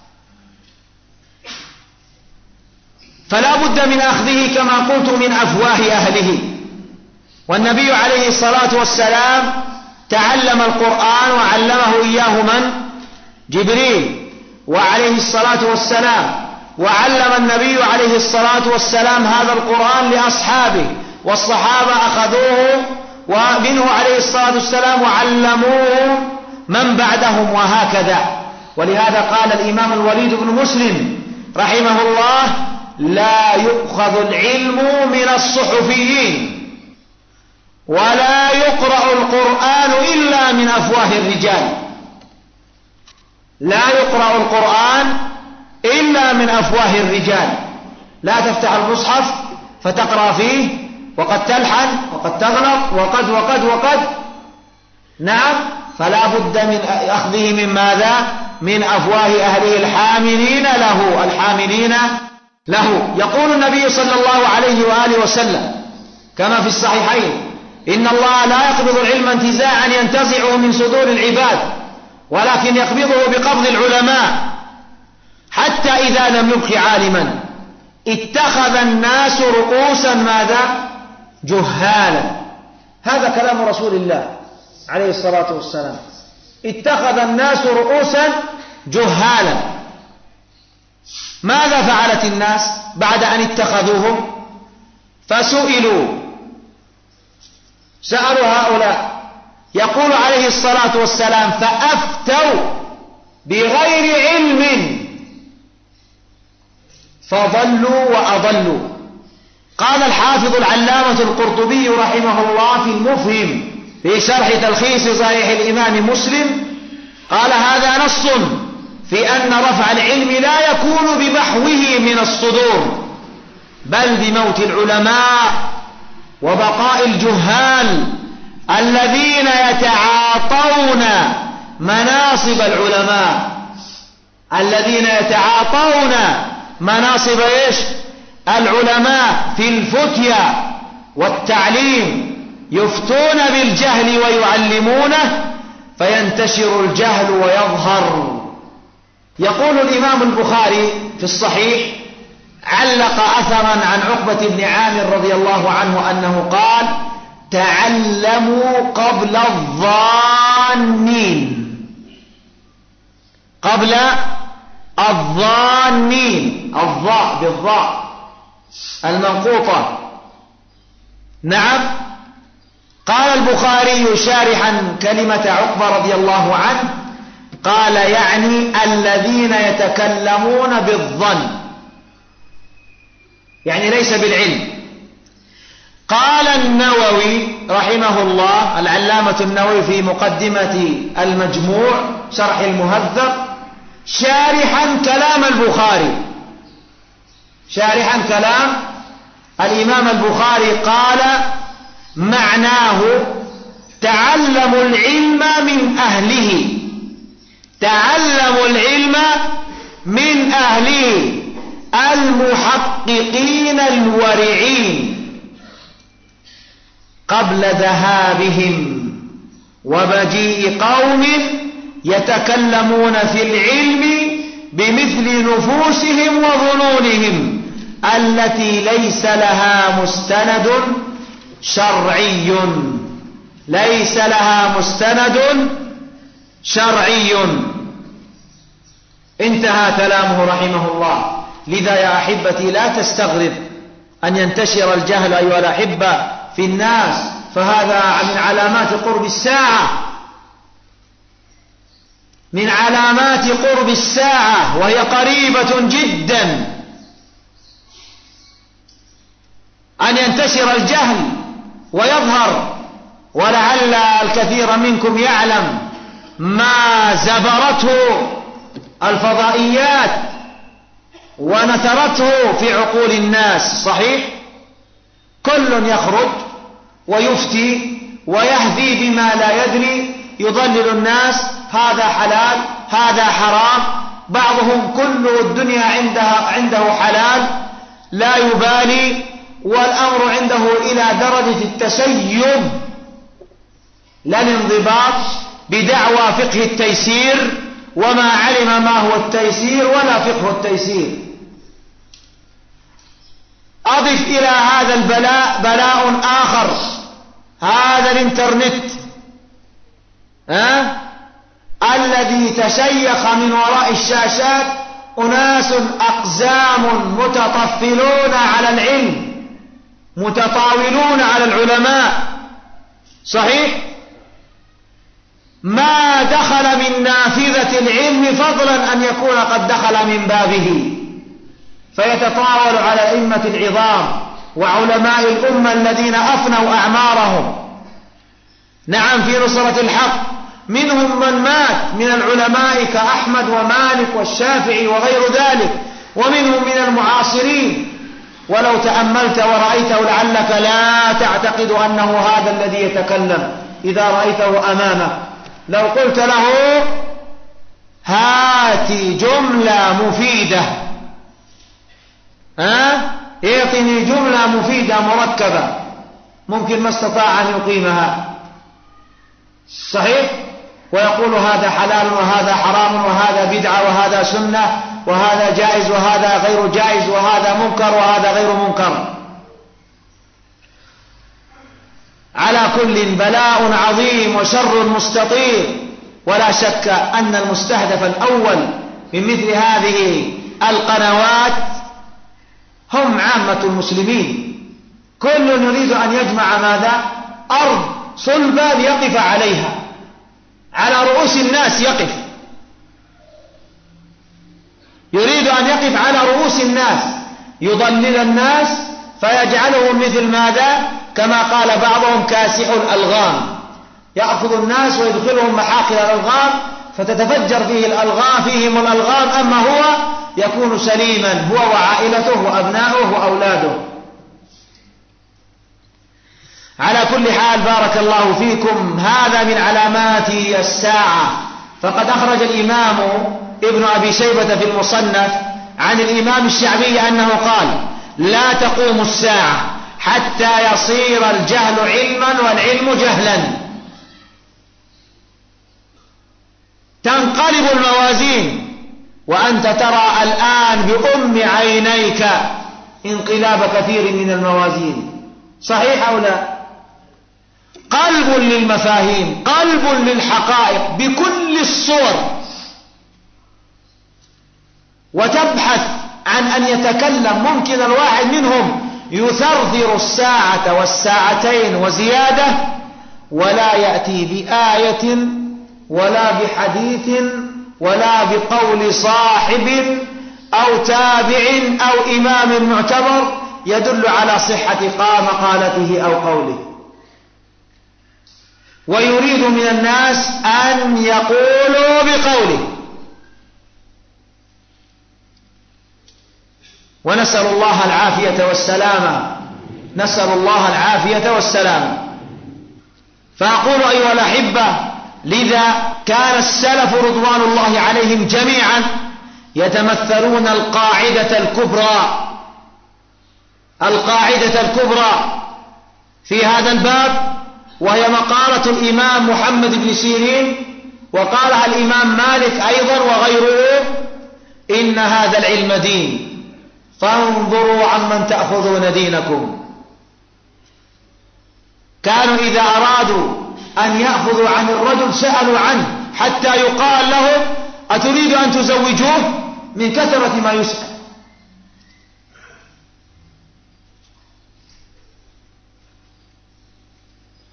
Speaker 2: فلا بد من أخذه كما قلت من أفواه أهله. والنبي عليه الصلاة والسلام تعلم القرآن وعلمه إياه من؟ جبريل وعليه الصلاة والسلام، وعلم النبي عليه الصلاة والسلام هذا القرآن لأصحابه، والصحابة أخذوه ومنه عليه الصلاة والسلام وعلموه من بعدهم، وهكذا. ولهذا قال الإمام الوليد بن مسلم رحمه الله: لا يؤخذ العلم من الصحفيين ولا يقرأ القرآن إلا من أفواه الرجال. لا يقرأ القرآن إلا من أفواه الرجال. لا تفتح المصحف فتقرأ فيه وقد تلحن وقد تغلط وقد نعم، فلا بد من أخذه من ماذا؟ من أفواه أهله الحاملين له. يقول النبي صلى الله عليه وآله وسلم كما في الصحيحين: إن الله لا يقبض العلم انتزاعا ينتزعه من صدور العباد، ولكن يقبضه بقبض العلماء، حتى إذا لم يبق عالما اتخذ الناس رؤوسا ماذا؟ جهالا. هذا كلام رسول الله عليه الصلاة والسلام: اتخذ الناس رؤوسا جهالا. ماذا فعلت الناس بعد أن اتخذوهم؟ سألوا هؤلاء، يقول عليه الصلاة والسلام: فأفتوا بغير علم فضلوا وأضلوا. قال الحافظ العلامة القرطبي رحمه الله في المفهم في شرح تلخيص صحيح الإمام مسلم، قال: هذا نص في أن رفع العلم لا يكون بمحوه من الصدور، بل بموت العلماء وبقاء الجهال الذين يتعاطون مناصب العلماء، الذين يتعاطون مناصب العلماء في الفتيا والتعليم، يفتون بالجهل ويعلمونه، فينتشر الجهل ويظهر. يقول الإمام البخاري في الصحيح: علق أثرا عن عقبة بن عامر رضي الله عنه أنه قال: تعلموا قبل الظانين. قبل الظانين، الظاء بالظاء المنقوطة. نعم. قال البخاري شارحا كلمة عقبة رضي الله عنه، قال: يعني الذين يتكلمون بالظن، يعني ليس بالعلم. قال النووي رحمه الله، العلامة النووي في مقدمة المجموع شرح المهذب، شارحا كلام البخاري، شارحا كلام الإمام البخاري، قال: معناه تعلموا العلم من أهله، تعلموا العلم من أهله المحققين الورعين قبل ذهابهم ومجيء قوم يتكلمون في العلم بمثل نفوسهم وظنونهم التي ليس لها مستند شرعي، ليس لها مستند شرعي. انتهى كلامه رحمه الله. لذا يا أحبتي لا تستغرب أن ينتشر الجهل أيها الأحبة في الناس، فهذا من علامات قرب الساعة، من علامات قرب الساعة، وهي قريبة جدا، أن ينتشر الجهل ويظهر. ولعل الكثير منكم يعلم ما زبرته الفضائيات ونثرته في عقول الناس. صحيح، كل يخرج ويفتي ويهذي بما لا يدري، يضلل الناس، هذا حلال هذا حرام، بعضهم كل الدنيا عنده حلال لا يبالي، والأمر عنده إلى درجة التسيب لا الانضباط، بدعوى فقه التيسير، وما علم ما هو التيسير ولا فقه التيسير. أضف إلى هذا البلاء بلاء آخر، هذا الإنترنت الذي تشيخ من وراء الشاشات أناس أقزام متطفلون على العلم، متطاولون على العلماء. صحيح، ما دخل من نافذة العلم فضلا أن يكون قد دخل من بابه، فيتطاول على أئمة العظام وعلماء الأمة الذين أفنوا أعمارهم، نعم، في نصرة الحق. منهم من مات من العلماء كأحمد ومالك والشافعي وغير ذلك، ومنهم من المعاصرين. ولو تأملت ورأيته لعلك لا تعتقد أنه هذا الذي يتكلم إذا رأيته أمامك. لو قلت له هات جملة مفيدة، اعطني جملة مفيدة مركبة، ممكن ما استطاع أن يقيمها. صحيح، ويقول هذا حلال وهذا حرام وهذا بدعة وهذا سنة وهذا جائز وهذا غير جائز وهذا منكر وهذا غير منكر. على كل بلاء عظيم وشر مستطير، ولا شك أن المستهدف الأول من مثل هذه القنوات هم عامة المسلمين. كل يريد أن يجمع ماذا؟ أرض صلبة ليقف عليها، على رؤوس الناس يقف، يريد أن يقف على رؤوس الناس، يضلل الناس فيجعلهم مثل ماذا؟ كما قال بعضهم كاسح الألغام، يأخذ الناس ويدخلهم محاقل الألغام فتتفجر فيهم الألغام، أما هو يكون سليما، هو وعائلته وأبناؤه وأولاده. على كل حال بارك الله فيكم، هذا من علامات الساعة. فقد أخرج الإمام ابن أبي شيبة في المصنف عن الإمام الشعبي أنه قال: لا تقوم الساعة حتى يصير الجهل علما والعلم جهلا. تنقلب الموازين، وأنت ترى الآن بأم عينيك انقلاب كثير من الموازين. صحيح أو لا؟ قلب للمفاهيم، قلب للحقائق بكل الصور، وتبحث عن أن يتكلم. ممكن الواحد منهم يثرثر الساعة والساعتين وزيادة ولا يأتي بآية ولا بحديث ولا بقول صاحب أو تابع أو إمام معتبر يدل على صحة مقالته أو قوله، ويريد من الناس أن يقولوا بقوله. ونسأل الله العافية والسلامة، نسأل الله العافية والسلامة. فأقول أيها الأحبة، لذا كان السلف رضوان الله عليهم جميعا يتمثلون القاعدة الكبرى في هذا الباب، وهي مقالة الإمام محمد بن سيرين، وقالها الإمام مالك أيضا وغيره: إن هذا العلم دين، فانظروا عمن تأخذون دينكم. كانوا إذا أرادوا أن يأخذوا عن الرجل سألوا عنه حتى يقال له: أتريد أن تزوجوه؟ من كثرة ما يسأل.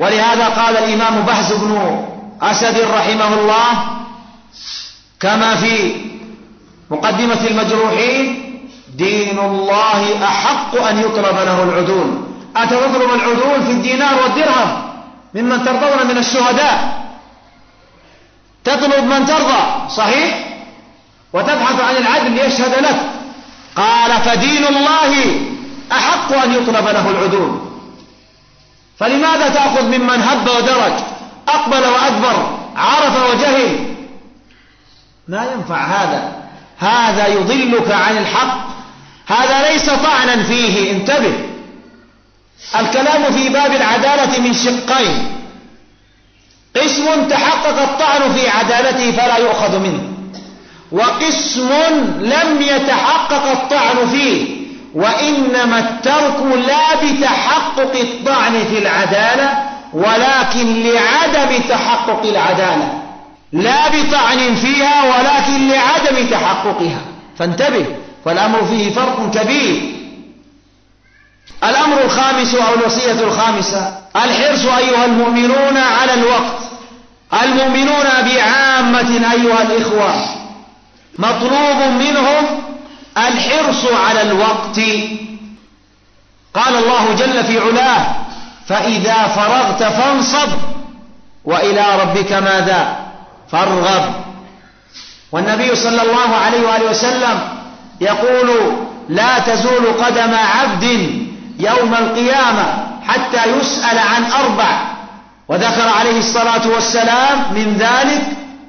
Speaker 2: ولهذا قال الإمام بهز بن أسد رحمه الله كما في مقدمة المجروحين: دين الله أحق أن يطلب له العدول. أتطلب العدول في الدينار والدرهم ممن ترضون من الشهداء، تطلب من ترضى صحيح، وتبحث عن العدل ليشهد لك. قال: فدين الله أحق أن يطلب له العدول. فلماذا تأخذ ممن هب ودرج، أقبل وأدبر، عرف وجهل؟ ما ينفع هذا يضلك عن الحق، هذا ليس طعنا فيه. انتبه، الكلام في باب العدالة من شقين: قسم تحقق الطعن في عدالته فلا يؤخذ منه، وقسم لم يتحقق الطعن فيه، وإنما الترك لا بتحقق الطعن في العدالة ولكن لعدم تحقق العدالة، لا بطعن فيها ولكن لعدم تحققها. فانتبه، فالأمر فيه فرق كبير. الأمر الخامس أو الوصية الخامسة: الحرص أيها المؤمنون على الوقت. المؤمنون بعامة أيها الإخوة مطلوب منهم الحرص على الوقت. قال الله جل في علاه: فإذا فرغت فانصب وإلى ربك ماذا؟ فارغب. والنبي صلى الله عليه وآله وسلم يقول: لا تزول قدم عبد يوم القيامة حتى يسأل عن 4، وذكر عليه الصلاة والسلام من ذلك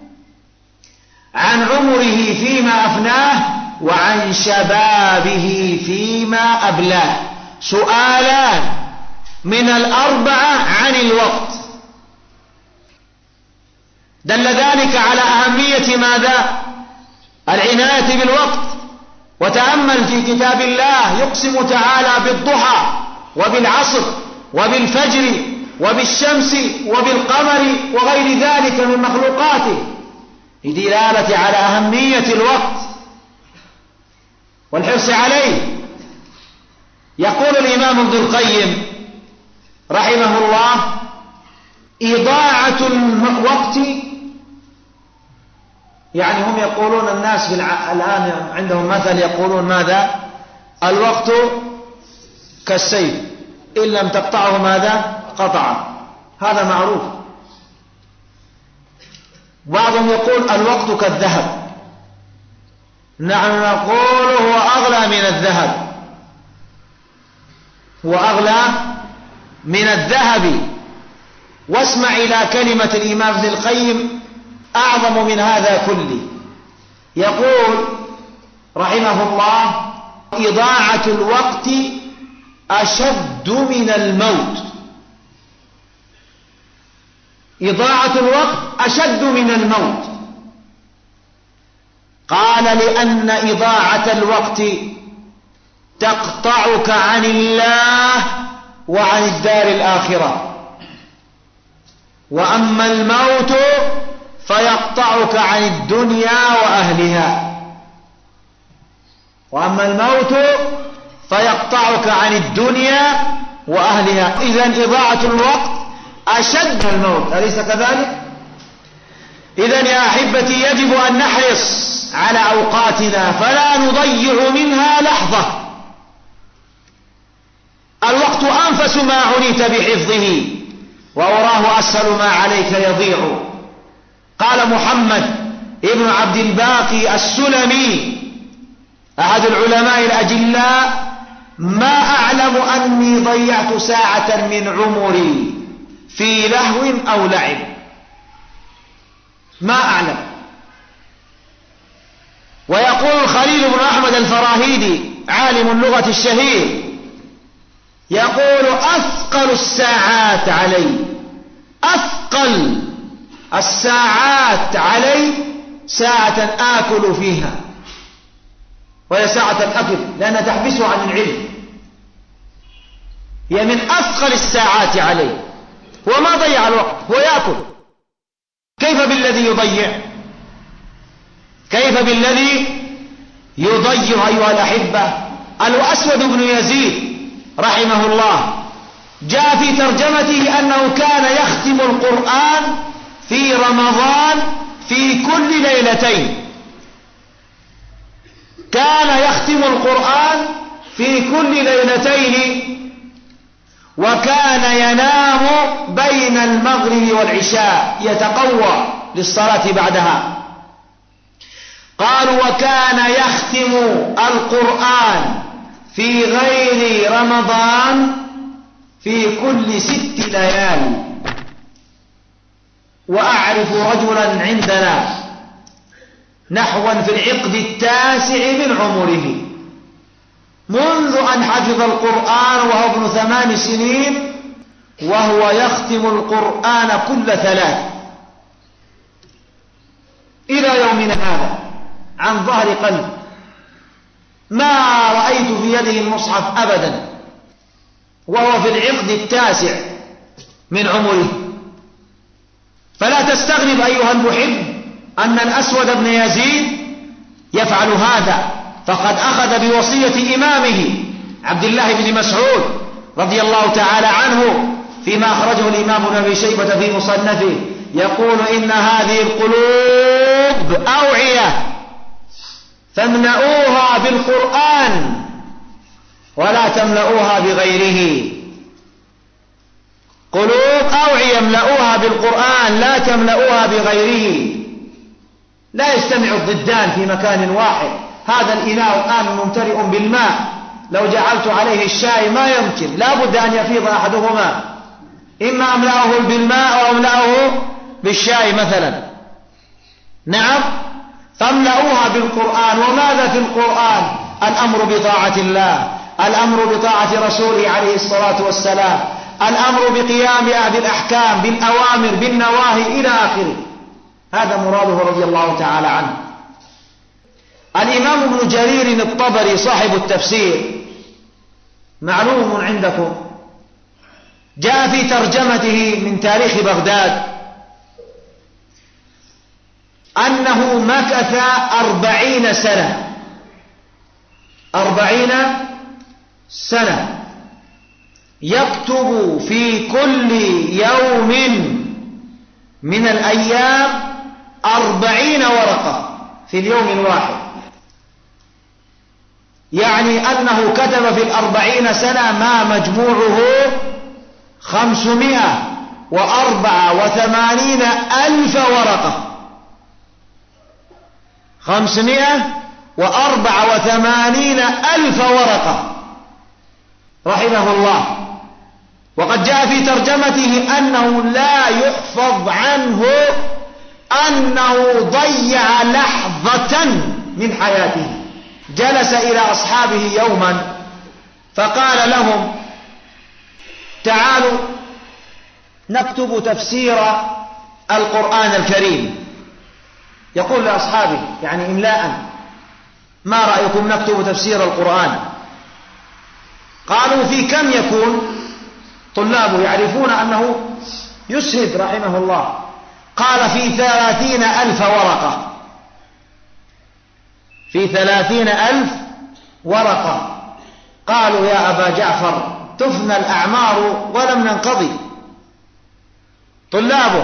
Speaker 2: عن عمره فيما أفناه وعن شبابه فيما أبلاه. سؤالان من 4 عن الوقت. دل ذلك على أهمية ماذا؟ العناية بالوقت. وتأمل في كتاب الله يقسم تعالى بالضحى وبالعصر وبالفجر وبالشمس وبالقمر وغير ذلك من مخلوقاته لدلالة على أهمية الوقت والحرص عليه. يقول الإمام ابن القيم رحمه الله: إضاعة الوقت، يعني هم يقولون الناس الآن عندهم مثل يقولون ماذا؟ الوقت كالسيف إن لم تقطعه ماذا؟ قطعه. هذا معروف. بعضهم يقول الوقت كالذهب. نحن نقول هو أغلى من الذهب، هو أغلى من الذهب. واسمع إلى كلمة الإمام ابن القيم أعظم من هذا كله. يقول رحمه الله: إضاعة الوقت أشد من الموت. إضاعة الوقت أشد من الموت. قال: لأن إضاعة الوقت تقطعك عن الله وعن الدار الآخرة، وأما الموت فيقطعك عن الدنيا وأهلها. وأما الموت فيقطعك عن الدنيا وأهلها. إذن إضاعة الوقت أشد الموت، أليس كذلك؟ إذن يا أحبتي يجب أن نحرص على أوقاتنا فلا نضيع منها لحظة. الوقت أنفس ما عنيت بحفظه، وأراه أسهل ما عليك يضيع. قال محمد ابن عبد الباقي السلمي أحد العلماء الأجلاء: ما أعلم أني ضيعت ساعة من عمري في لهو أو لعب. ما أعلم. ويقول الخليل بن أحمد الفراهيدي عالم اللغة الشهير، يقول: أثقل الساعات علي، أثقل الساعات علي ساعة آكل فيها، وهي ساعة الأكل لأنها تحبسه عن العلم. هي من أثقل الساعات علي. هو ما ضيع الوقت، هو يأكل. كيف بالذي يضيع؟ كيف بالذي يضيع أيها الأحبة؟ الأسود بن يزيد رحمه الله جاء في ترجمته أنه كان يختم القرآن في رمضان في كل ليلتين، كان يختم القرآن في كل ليلتين، وكان ينام بين المغرب والعشاء يتقوى للصلاة بعدها. قالوا وكان يختم القرآن في غير رمضان في كل 6 ليال. وأعرف رجلا عندنا نحوا في العقد 9 من عمره، منذ أن حفظ القرآن وهو ابن 8 سنين وهو يختم القرآن كل 3 إلى يومنا هذا عن ظهر قلب، ما رأيت في يده المصحف أبدا، وهو في العقد 9 من عمره. فلا تستغرب أيها المحب أن الأسود بن يزيد يفعل هذا، فقد أخذ بوصية إمامه عبد الله بن مسعود رضي الله تعالى عنه فيما أخرجه الإمام ابن أبي شيبة في مصنفه، يقول إن هذه القلوب أوعية فاملؤوها بالقرآن ولا تملؤوها بغيره. قلوب أوعية املؤوها بالقرآن لا تملؤوها بغيره. لا يجتمع الضدان في مكان واحد. هذا الإناء الآن ممتلئ بالماء، لو جعلت عليه الشاي ما يمكن، لا بد أن يفيض أحدهما، إما أملأه بالماء أو أملأه بالشاي مثلا. نعم، فاملؤوها بالقرآن. وماذا في القرآن؟ الأمر بطاعة الله، الأمر بطاعة رسوله عليه الصلاة والسلام، الأمر بقيام بالأحكام بالأوامر بالنواهي إلى آخره. هذا مراده رضي الله تعالى عنه. الإمام ابن جرير الطبري صاحب التفسير معلوم عندكم، جاء في ترجمته من تاريخ بغداد أنه مكث 40 سنة، 40 سنة يكتب في كل يوم من الأيام 40 ورقة في اليوم الواحد، يعني أنه كتب في 40 سنة ما مجموعه 584,000 ورقة، 584,000 ورقة رحمه الله. وقد جاء في ترجمته أنه لا يحفظ عنه أنه ضيع لحظة من حياته. جلس إلى أصحابه يوما فقال لهم تعالوا نكتب تفسير القرآن الكريم. يقول لأصحابه يعني إملاء، ما رأيكم نكتب تفسير القرآن؟ قالوا في كم يكون؟ طلابه يعرفون أنه يسهد رحمه الله. قال في 30,000 ورقة، في 30,000 ورقة. قالوا يا أبا جعفر تفنى الأعمار ولم ننقضي. طلابه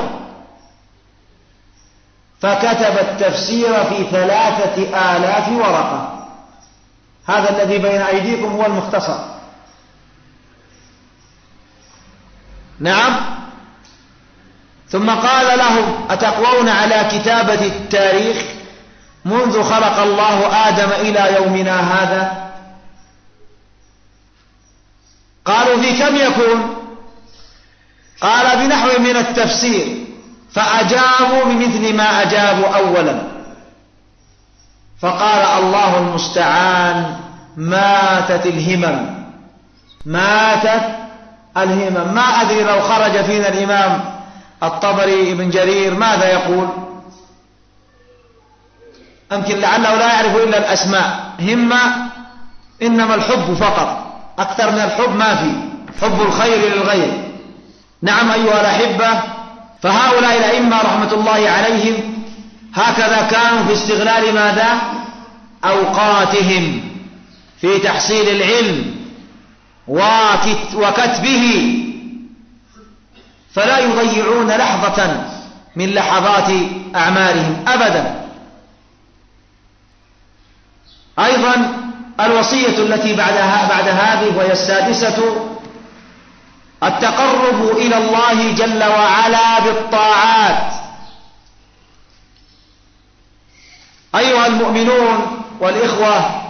Speaker 2: فكتب التفسير في 3,000 ورقة. هذا الذي بين أيديكم هو المختصر. نعم. ثم قال لهم أتقوون على كتابة التاريخ منذ خلق الله آدم إلى يومنا هذا؟ قالوا في كم يكون؟ قال بنحو من التفسير. فأجابوا بمثل ما أجابوا أولا. فقال الله المستعان ماتت الهمم، ماتت الهمم. ما أدري لو خرج فينا الإمام الطبري ابن جرير ماذا يقول؟ أمكن لعله لا يعرف إلا الأسماء. همة إنما الحب فقط، أكثر من الحب ما في، حب الخير للغير. نعم أيها الأحبة، فهؤلاء الأئمة رحمة الله عليهم هكذا كانوا في استغلال ماذا؟ أوقاتهم في تحصيل العلم وكتبه فلا يضيعون لحظة من لحظات أعمالهم أبدا. أيضا الوصية التي بعد هذه وهي السادسة: التقرب إلى الله جل وعلا بالطاعات. أيها المؤمنون والإخوة،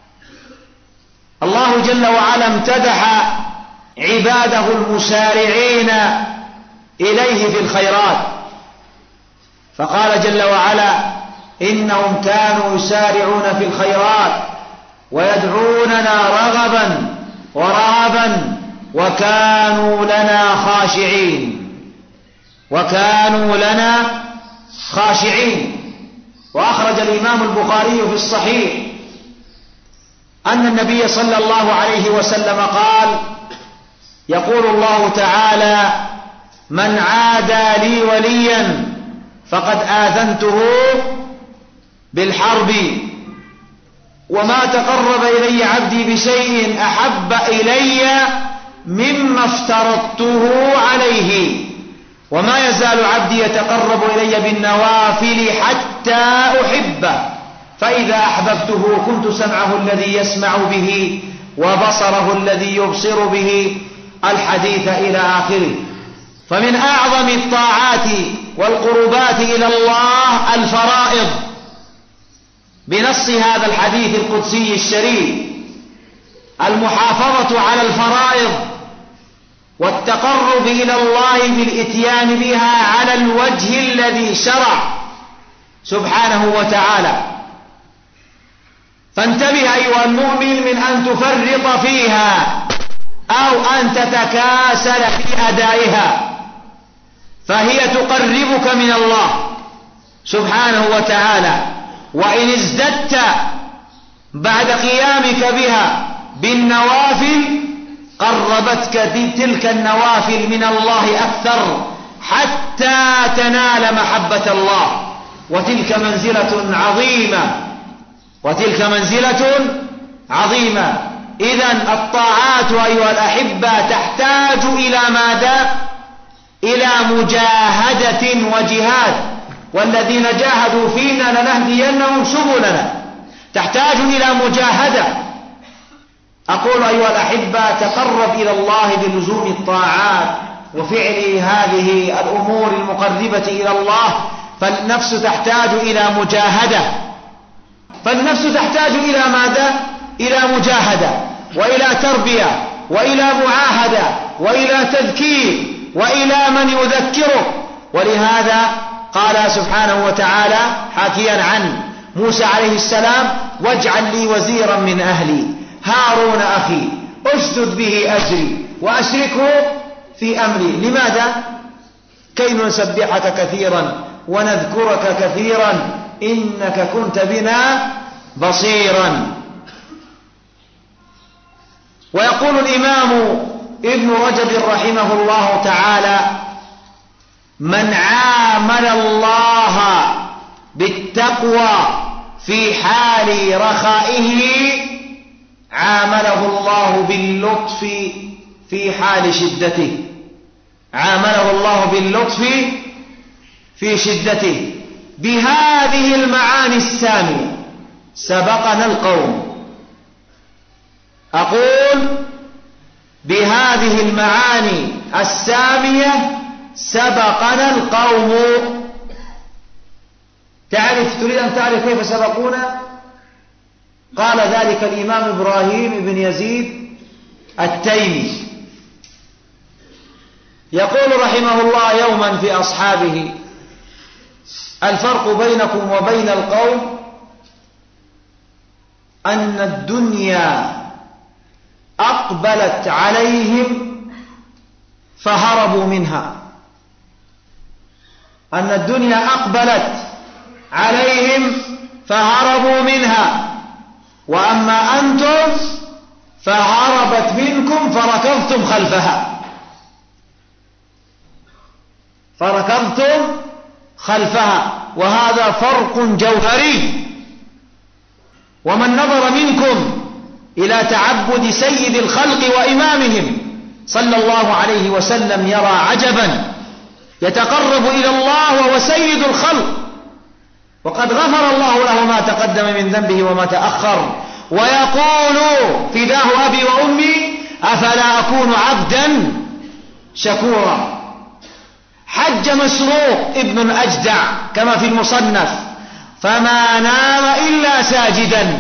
Speaker 2: الله جل وعلا امتدح عباده المسارعين إليه في الخيرات، فقال جل وعلا: إنهم كانوا يسارعون في الخيرات ويدعوننا رغبا ورهبا وكانوا لنا خاشعين. وكانوا لنا خاشعين. وأخرج الإمام البخاري في الصحيح أن النبي صلى الله عليه وسلم قال: يقول الله تعالى: من عادى لي وليا فقد آذنته بالحرب، وما تقرب إلي عبدي بشيء أحب إلي مما افترضته عليه، وما يزال عبدي يتقرب إلي بالنوافل حتى أحبه، فإذا أحببته كنت سمعه الذي يسمع به وبصره الذي يبصر به، الحديث إلى آخره. فمن أعظم الطاعات والقربات إلى الله الفرائض، بنص هذا الحديث القدسي الشريف: المحافظة على الفرائض والتقرب إلى الله بالإتيان بها على الوجه الذي شرع سبحانه وتعالى. فانتبه أيها المؤمن من أن تفرط فيها أو أن تتكاسل في أدائها، فهي تقربك من الله سبحانه وتعالى. وإن ازددت بعد قيامك بها بالنوافل قربتك تلك النوافل من الله أكثر حتى تنال محبة الله، وتلك منزلة عظيمة. إذن الطاعات أيها الأحبة تحتاج إلى ماذا؟ إلى مجاهدة وجهاد، والذين جاهدوا فينا لنهدينهم سبلنا. تحتاج إلى مجاهدة. أقول أيها الأحبة: تقرب إلى الله بلزوم الطاعات وفعل هذه الأمور المقربة إلى الله، فالنفس تحتاج إلى مجاهدة. فالنفس تحتاج إلى ماذا؟ إلى مجاهدة، وإلى تربية، وإلى معاهدة، وإلى تذكير، وإلى من يذكره. ولهذا قال سبحانه وتعالى حاكيا عن موسى عليه السلام: واجعل لي وزيرا من أهلي هارون أخي أشدد به أجري وأشركه في أمري. لماذا؟ كي نسبحك كثيرا ونذكرك كثيرا إنك كنت بنا بصيرا. ويقول الإمام ابن رجب رحمه الله تعالى: من عامل الله بالتقوى في حال رخائه عامله الله باللطف في حال شدته. عامله الله باللطف في شدته. بهذه المعاني السامية سبقنا القوم. أقول: بهذه المعاني السامية سبقنا القوم. تريد أن تعرف كيف سبقونا؟ قال ذلك الإمام إبراهيم بن يزيد التيمي، يقول رحمه الله يوما في أصحابه: الفرق بينكم وبين القوم أن الدنيا أقبلت عليهم فهربوا منها. أن الدنيا أقبلت عليهم فهربوا منها، وأما أنتم فهربت منكم فركضتم خلفها. وهذا فرق جوهري. ومن نظر منكم إلى تعبد سيد الخلق وإمامهم صلى الله عليه وسلم يرى عجبا يتقرب إلى الله وهو سيد الخلق وقد غفر الله له ما تقدم من ذنبه وما تأخر، ويقول فداه أبي وأمي أفلا أكون عبدا شكورا. حج مسروق ابن الأجدع كما في المصنف فما نام إلا ساجدا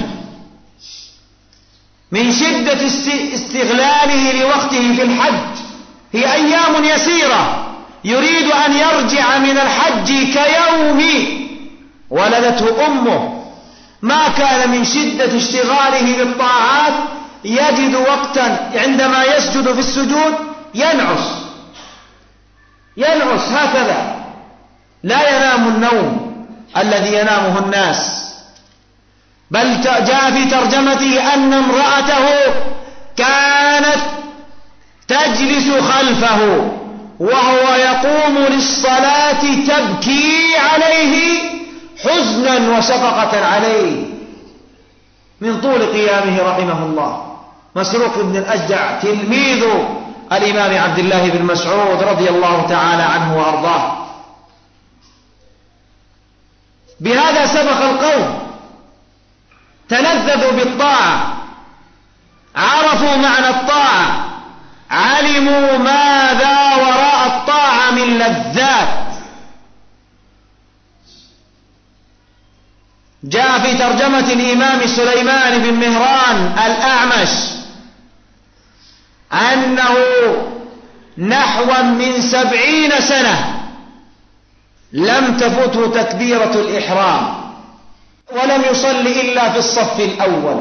Speaker 2: من شدة استغلاله لوقته في الحج. هي أيام يسيرة يريد أن يرجع من الحج كيوم ولدته أمه. ما كان من شدة اشتغاله بالطاعات يجد وقتا عندما يسجد في السجود ينعس هكذا، لا ينام النوم الذي ينامه الناس. بل جاء في ترجمته أن امرأته كانت تجلس خلفه وهو يقوم للصلاة تبكي عليه حزنا وشفقة عليه من طول قيامه رحمه الله. مسروق بن الأجدع تلميذ الإمام عبد الله بن مسعود رضي الله تعالى عنه وأرضاه. بهذا سبق القوم، تلذذوا بالطاعة، عرفوا معنى الطاعة، علموا ماذا وراء الطاعة من لذات. جاء في ترجمة الإمام سليمان بن مهران الأعمش أنه نحو من 70 سنة لم تفته تكبيرة الإحرام ولم يصل إلا في الصف الأول،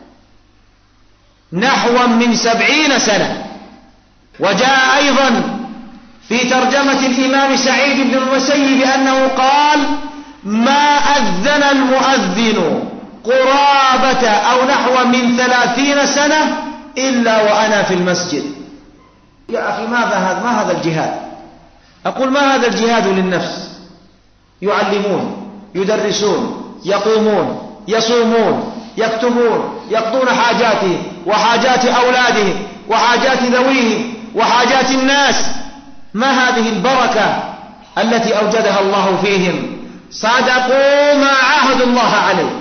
Speaker 2: نحو من 70 سنة. وجاء أيضا في ترجمة الإمام سعيد بن المسيب أنه قال ما أذن المؤذن قرابة أو نحو من 30 سنة إلا وأنا في المسجد. يا أخي ما هذا الجهاد؟ أقول ما هذا الجهاد للنفس؟ يعلمون، يدرسون، يقومون، يصومون، يكتبون، يقضون حاجاتهم وحاجات أولادهم وحاجات ذويهم وحاجات الناس. ما هذه البركة التي أوجدها الله فيهم؟ صدقوا ما عاهدوا الله عليه،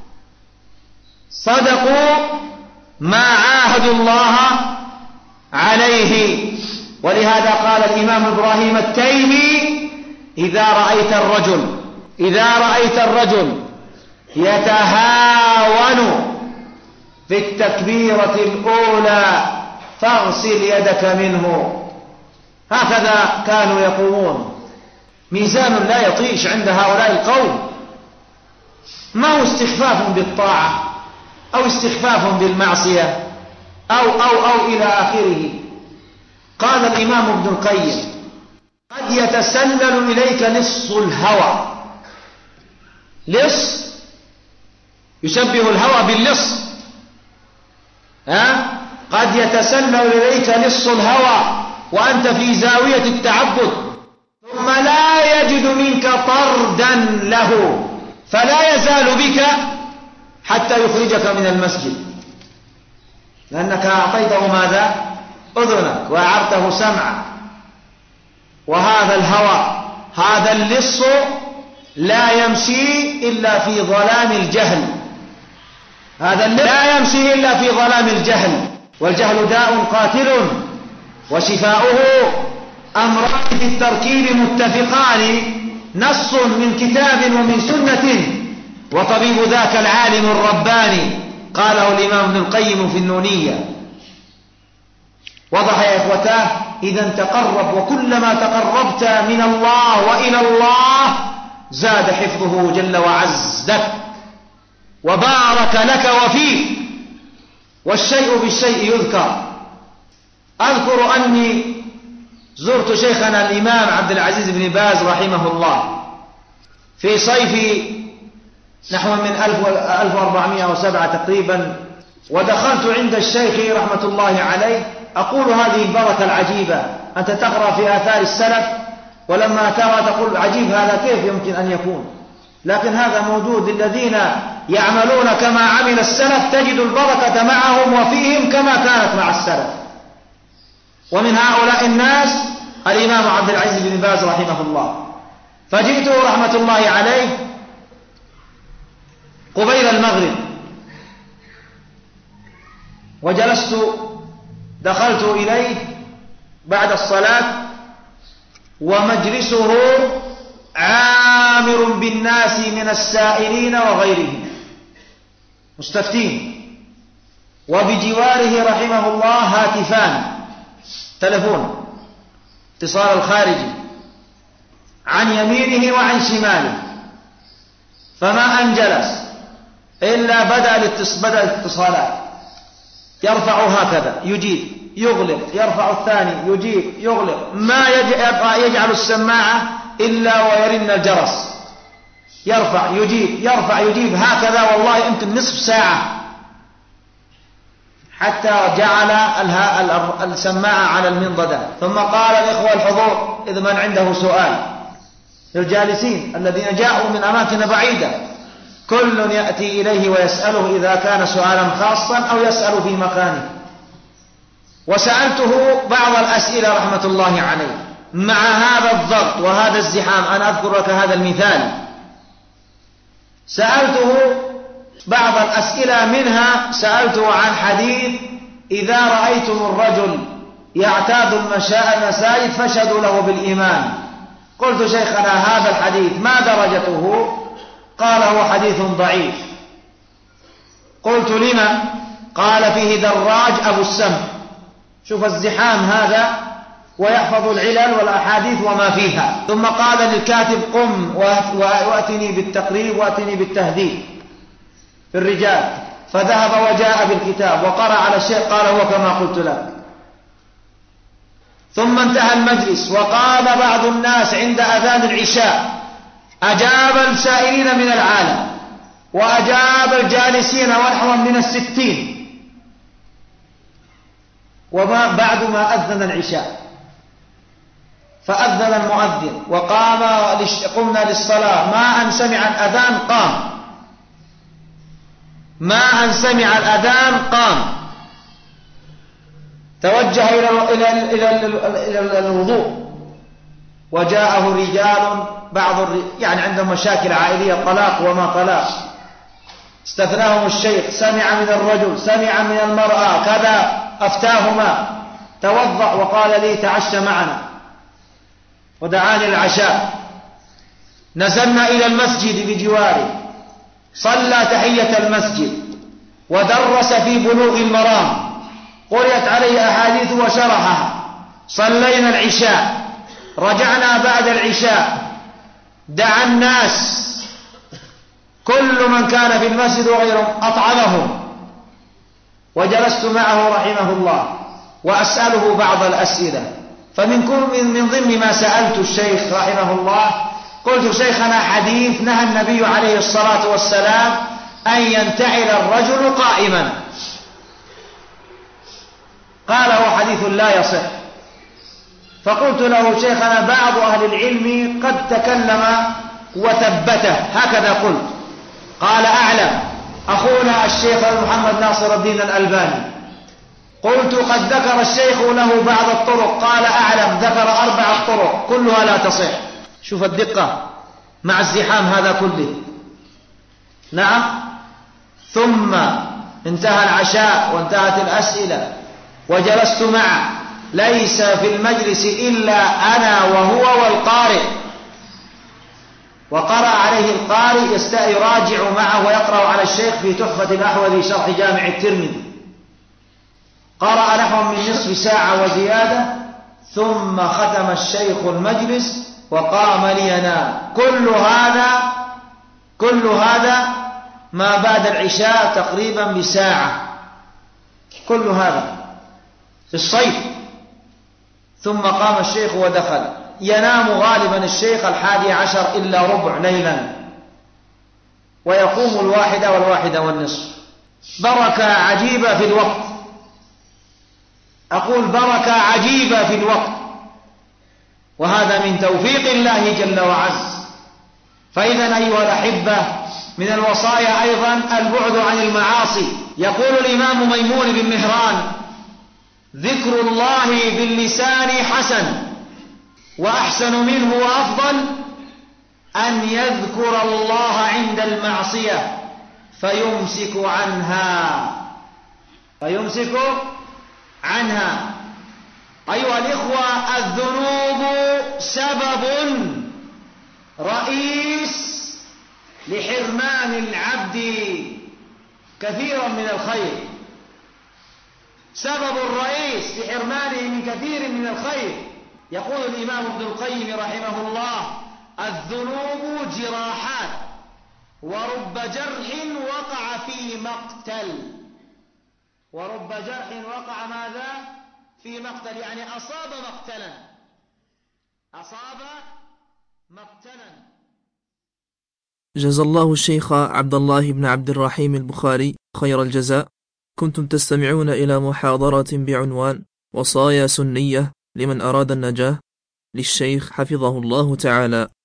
Speaker 2: صدقوا ما عاهدوا الله عليه. ولهذا قال الإمام إبراهيم التيمي إذا رأيت الرجل يتهاون في التكبيرة الأولى فاغسل يدك منه. هكذا كانوا يقومون. ميزان لا يطيش عند هؤلاء القوم، ما هو استخفاف بالطاعة أو استخفاف بالمعصية أو إلى آخره. قال الإمام ابن القيم قد يتسلل إليك لص الهوى. لص يشبه الهوى باللص، قد يتسلل إليك لص الهوى وأنت في زاوية التعبد ثم لا يجد منك طردا له فلا يزال بك حتى يخرجك من المسجد، لأنك أعطيته ماذا؟ أذنك وأعرته سمعك. وهذا الهوى، هذا اللص لا يمشي إلا في ظلام الجهل، هذا لا يمشي إلا في ظلام الجهل. والجهل داء قاتل وشفاؤه أمران في التركيب متفقان، نص من كتاب ومن سنة وطبيب ذاك العالم الرباني. قاله الإمام ابن القيم في النونية. وضح يا إخوتاه إذا تقرب، وكلما تقربت من الله وإلى الله زاد حفظه جل وعز لك وبارك لك وفيك. والشيء بالشيء يذكر. أذكر أني زرت شيخنا الإمام عبد العزيز بن باز رحمه الله في صيف نحو من 1407 تقريبا، ودخلت عند الشيخ رحمة الله عليه أقول هذه البركة العجيبة، أنت تقرأ في آثار السلف ولما ترى تقول عجيب هذا كيف يمكن أن يكون، لكن هذا موجود. الذين يعملون كما عمل السلف تجد البركة معهم وفيهم كما كانت مع السلف. ومن هؤلاء الناس الإمام عبد العزيز بن باز رحمه الله. فجئته رحمة الله عليه قبيل المغرب وجلست، دخلت إليه بعد الصلاة ومجلسه عامر بالناس من السائلين وغيرهم مستفتين، وبجواره رحمه الله هاتفان تلفون اتصال الخارجي عن يمينه وعن شماله، فما أن جلس إلا بدأ الاتصالات، يرفع هكذا يجيب يغلق، يرفع الثاني يجيب يغلق، ما يجعل السماعة إلا ويرن الجرس، يرفع يجيب يرفع يجيب هكذا، والله يمكن نصف ساعة حتى جعل السماعة على المنضدة. ثم قال الإخوة الحضور إذا من عنده سؤال للجالسين الذين جاءوا من أماكن بعيدة، كل يأتي إليه ويسأله إذا كان سؤالا خاصا أو يسأل في مكانه. وسألته بعض الأسئلة رحمة الله عليه مع هذا الضغط وهذا الزحام. أنا أذكر لك هذا المثال، سألته بعض الأسئلة، منها سألته عن حديث إذا رأيتم الرجل يعتاد المساجد فاشهدوا له بالإيمان. قلت شيخنا هذا الحديث ما درجته؟ قال هو حديث ضعيف. قلت لما؟ قال فيه دراج أبو السمع. شوف الزحام هذا ويحفظ العلل والأحاديث وما فيها. ثم قال للكاتب قم وأتني بالتقريب وأتني بالتهذيب في الرجال، فذهب وجاء بالكتاب وقرأ على الشيخ قال هو كما قلت لك. ثم انتهى المجلس وقال بعض الناس عند أذان العشاء أجاب السائلين من العالم وأجاب الجالسين ونحو من 60. وبعد ما أذن العشاء فأذن المؤذن قمنا للصلاة، ما أن سمع الأذان قام، ما أن سمع الأذان قام، توجه إلى الوضوء، وجاءه رجال يعني عندهم مشاكل عائلية، طلاق وما طلاق، استثناهم الشيخ، سمع من الرجل سمع من المرأة كذا، أفتاهما، توضأ وقال لي تعشى معنا ودعاني العشاء. نزلنا إلى المسجد بجواره، صلى تحية المسجد ودرس في بلوغ المرام، قرأت عليه أحاديث وشرحها. صلينا العشاء، رجعنا بعد العشاء، دعا الناس كل من كان في المسجد وغيرهم أطعمهم، وجلست معه رحمه الله وأسأله بعض الأسئلة. من ضمن ما سألت الشيخ رحمه الله قلت شيخنا حديث نهى النبي عليه الصلاة والسلام أن ينتعل الرجل قائما، قال هو حديث لا يصح. فقلت له شيخنا بعض أهل العلم قد تكلم وثبته، هكذا قلت. قال أعلم أخونا الشيخ محمد ناصر الدين الألباني. قلت قد ذكر الشيخ له بعض الطرق، قال أعلم ذكر 4 طرق كلها لا تصح. شوف الدقة مع الزحام هذا كله. نعم. ثم انتهى العشاء وانتهت الأسئلة وجلست معه، ليس في المجلس إلا أنا وهو والقارئ، وقرأ عليه القارئ يراجع معه ويقرأ على الشيخ في تحفة الأحوذي شرح جامع الترمذي، قرأ نحو من نصف ساعة وزيادة، ثم ختم الشيخ المجلس وقام لينام. كل هذا ما بعد العشاء تقريبا بساعة، كل هذا في الصيف. ثم قام الشيخ ودخل. ينام غالبا الشيخ 11 إلا ربع ليلا، ويقوم 1 و1:30. بركة عجيبة في الوقت، أقول بركة عجيبة في الوقت، وهذا من توفيق الله جل وعز. فإذا أيها الأحبة من الوصايا أيضا البعد عن المعاصي. يقول الإمام ميمون بن مهران ذكر الله باللسان حسن، وأحسن منه وأفضل أن يذكر الله عند المعصية فيمسك عنها. أيها الإخوة، الذنوب سبب رئيس لحرمان العبد كثيرا من الخير، سبب رئيس لحرمانه من كثير من الخير. يقول الإمام ابن القيم رحمه الله: الذنوب جراحات، ورب جرح وقع في مقتل. ورب جرح وقع ماذا؟ في مقتل، يعني أصاب مقتلا.
Speaker 1: جزا الله الشيخ عبد الله بن عبد الرحيم البخاري خير الجزاء. كنتم تستمعون إلى محاضرة بعنوان وصايا سنية لمن أراد النجاة للشيخ حفظه الله تعالى.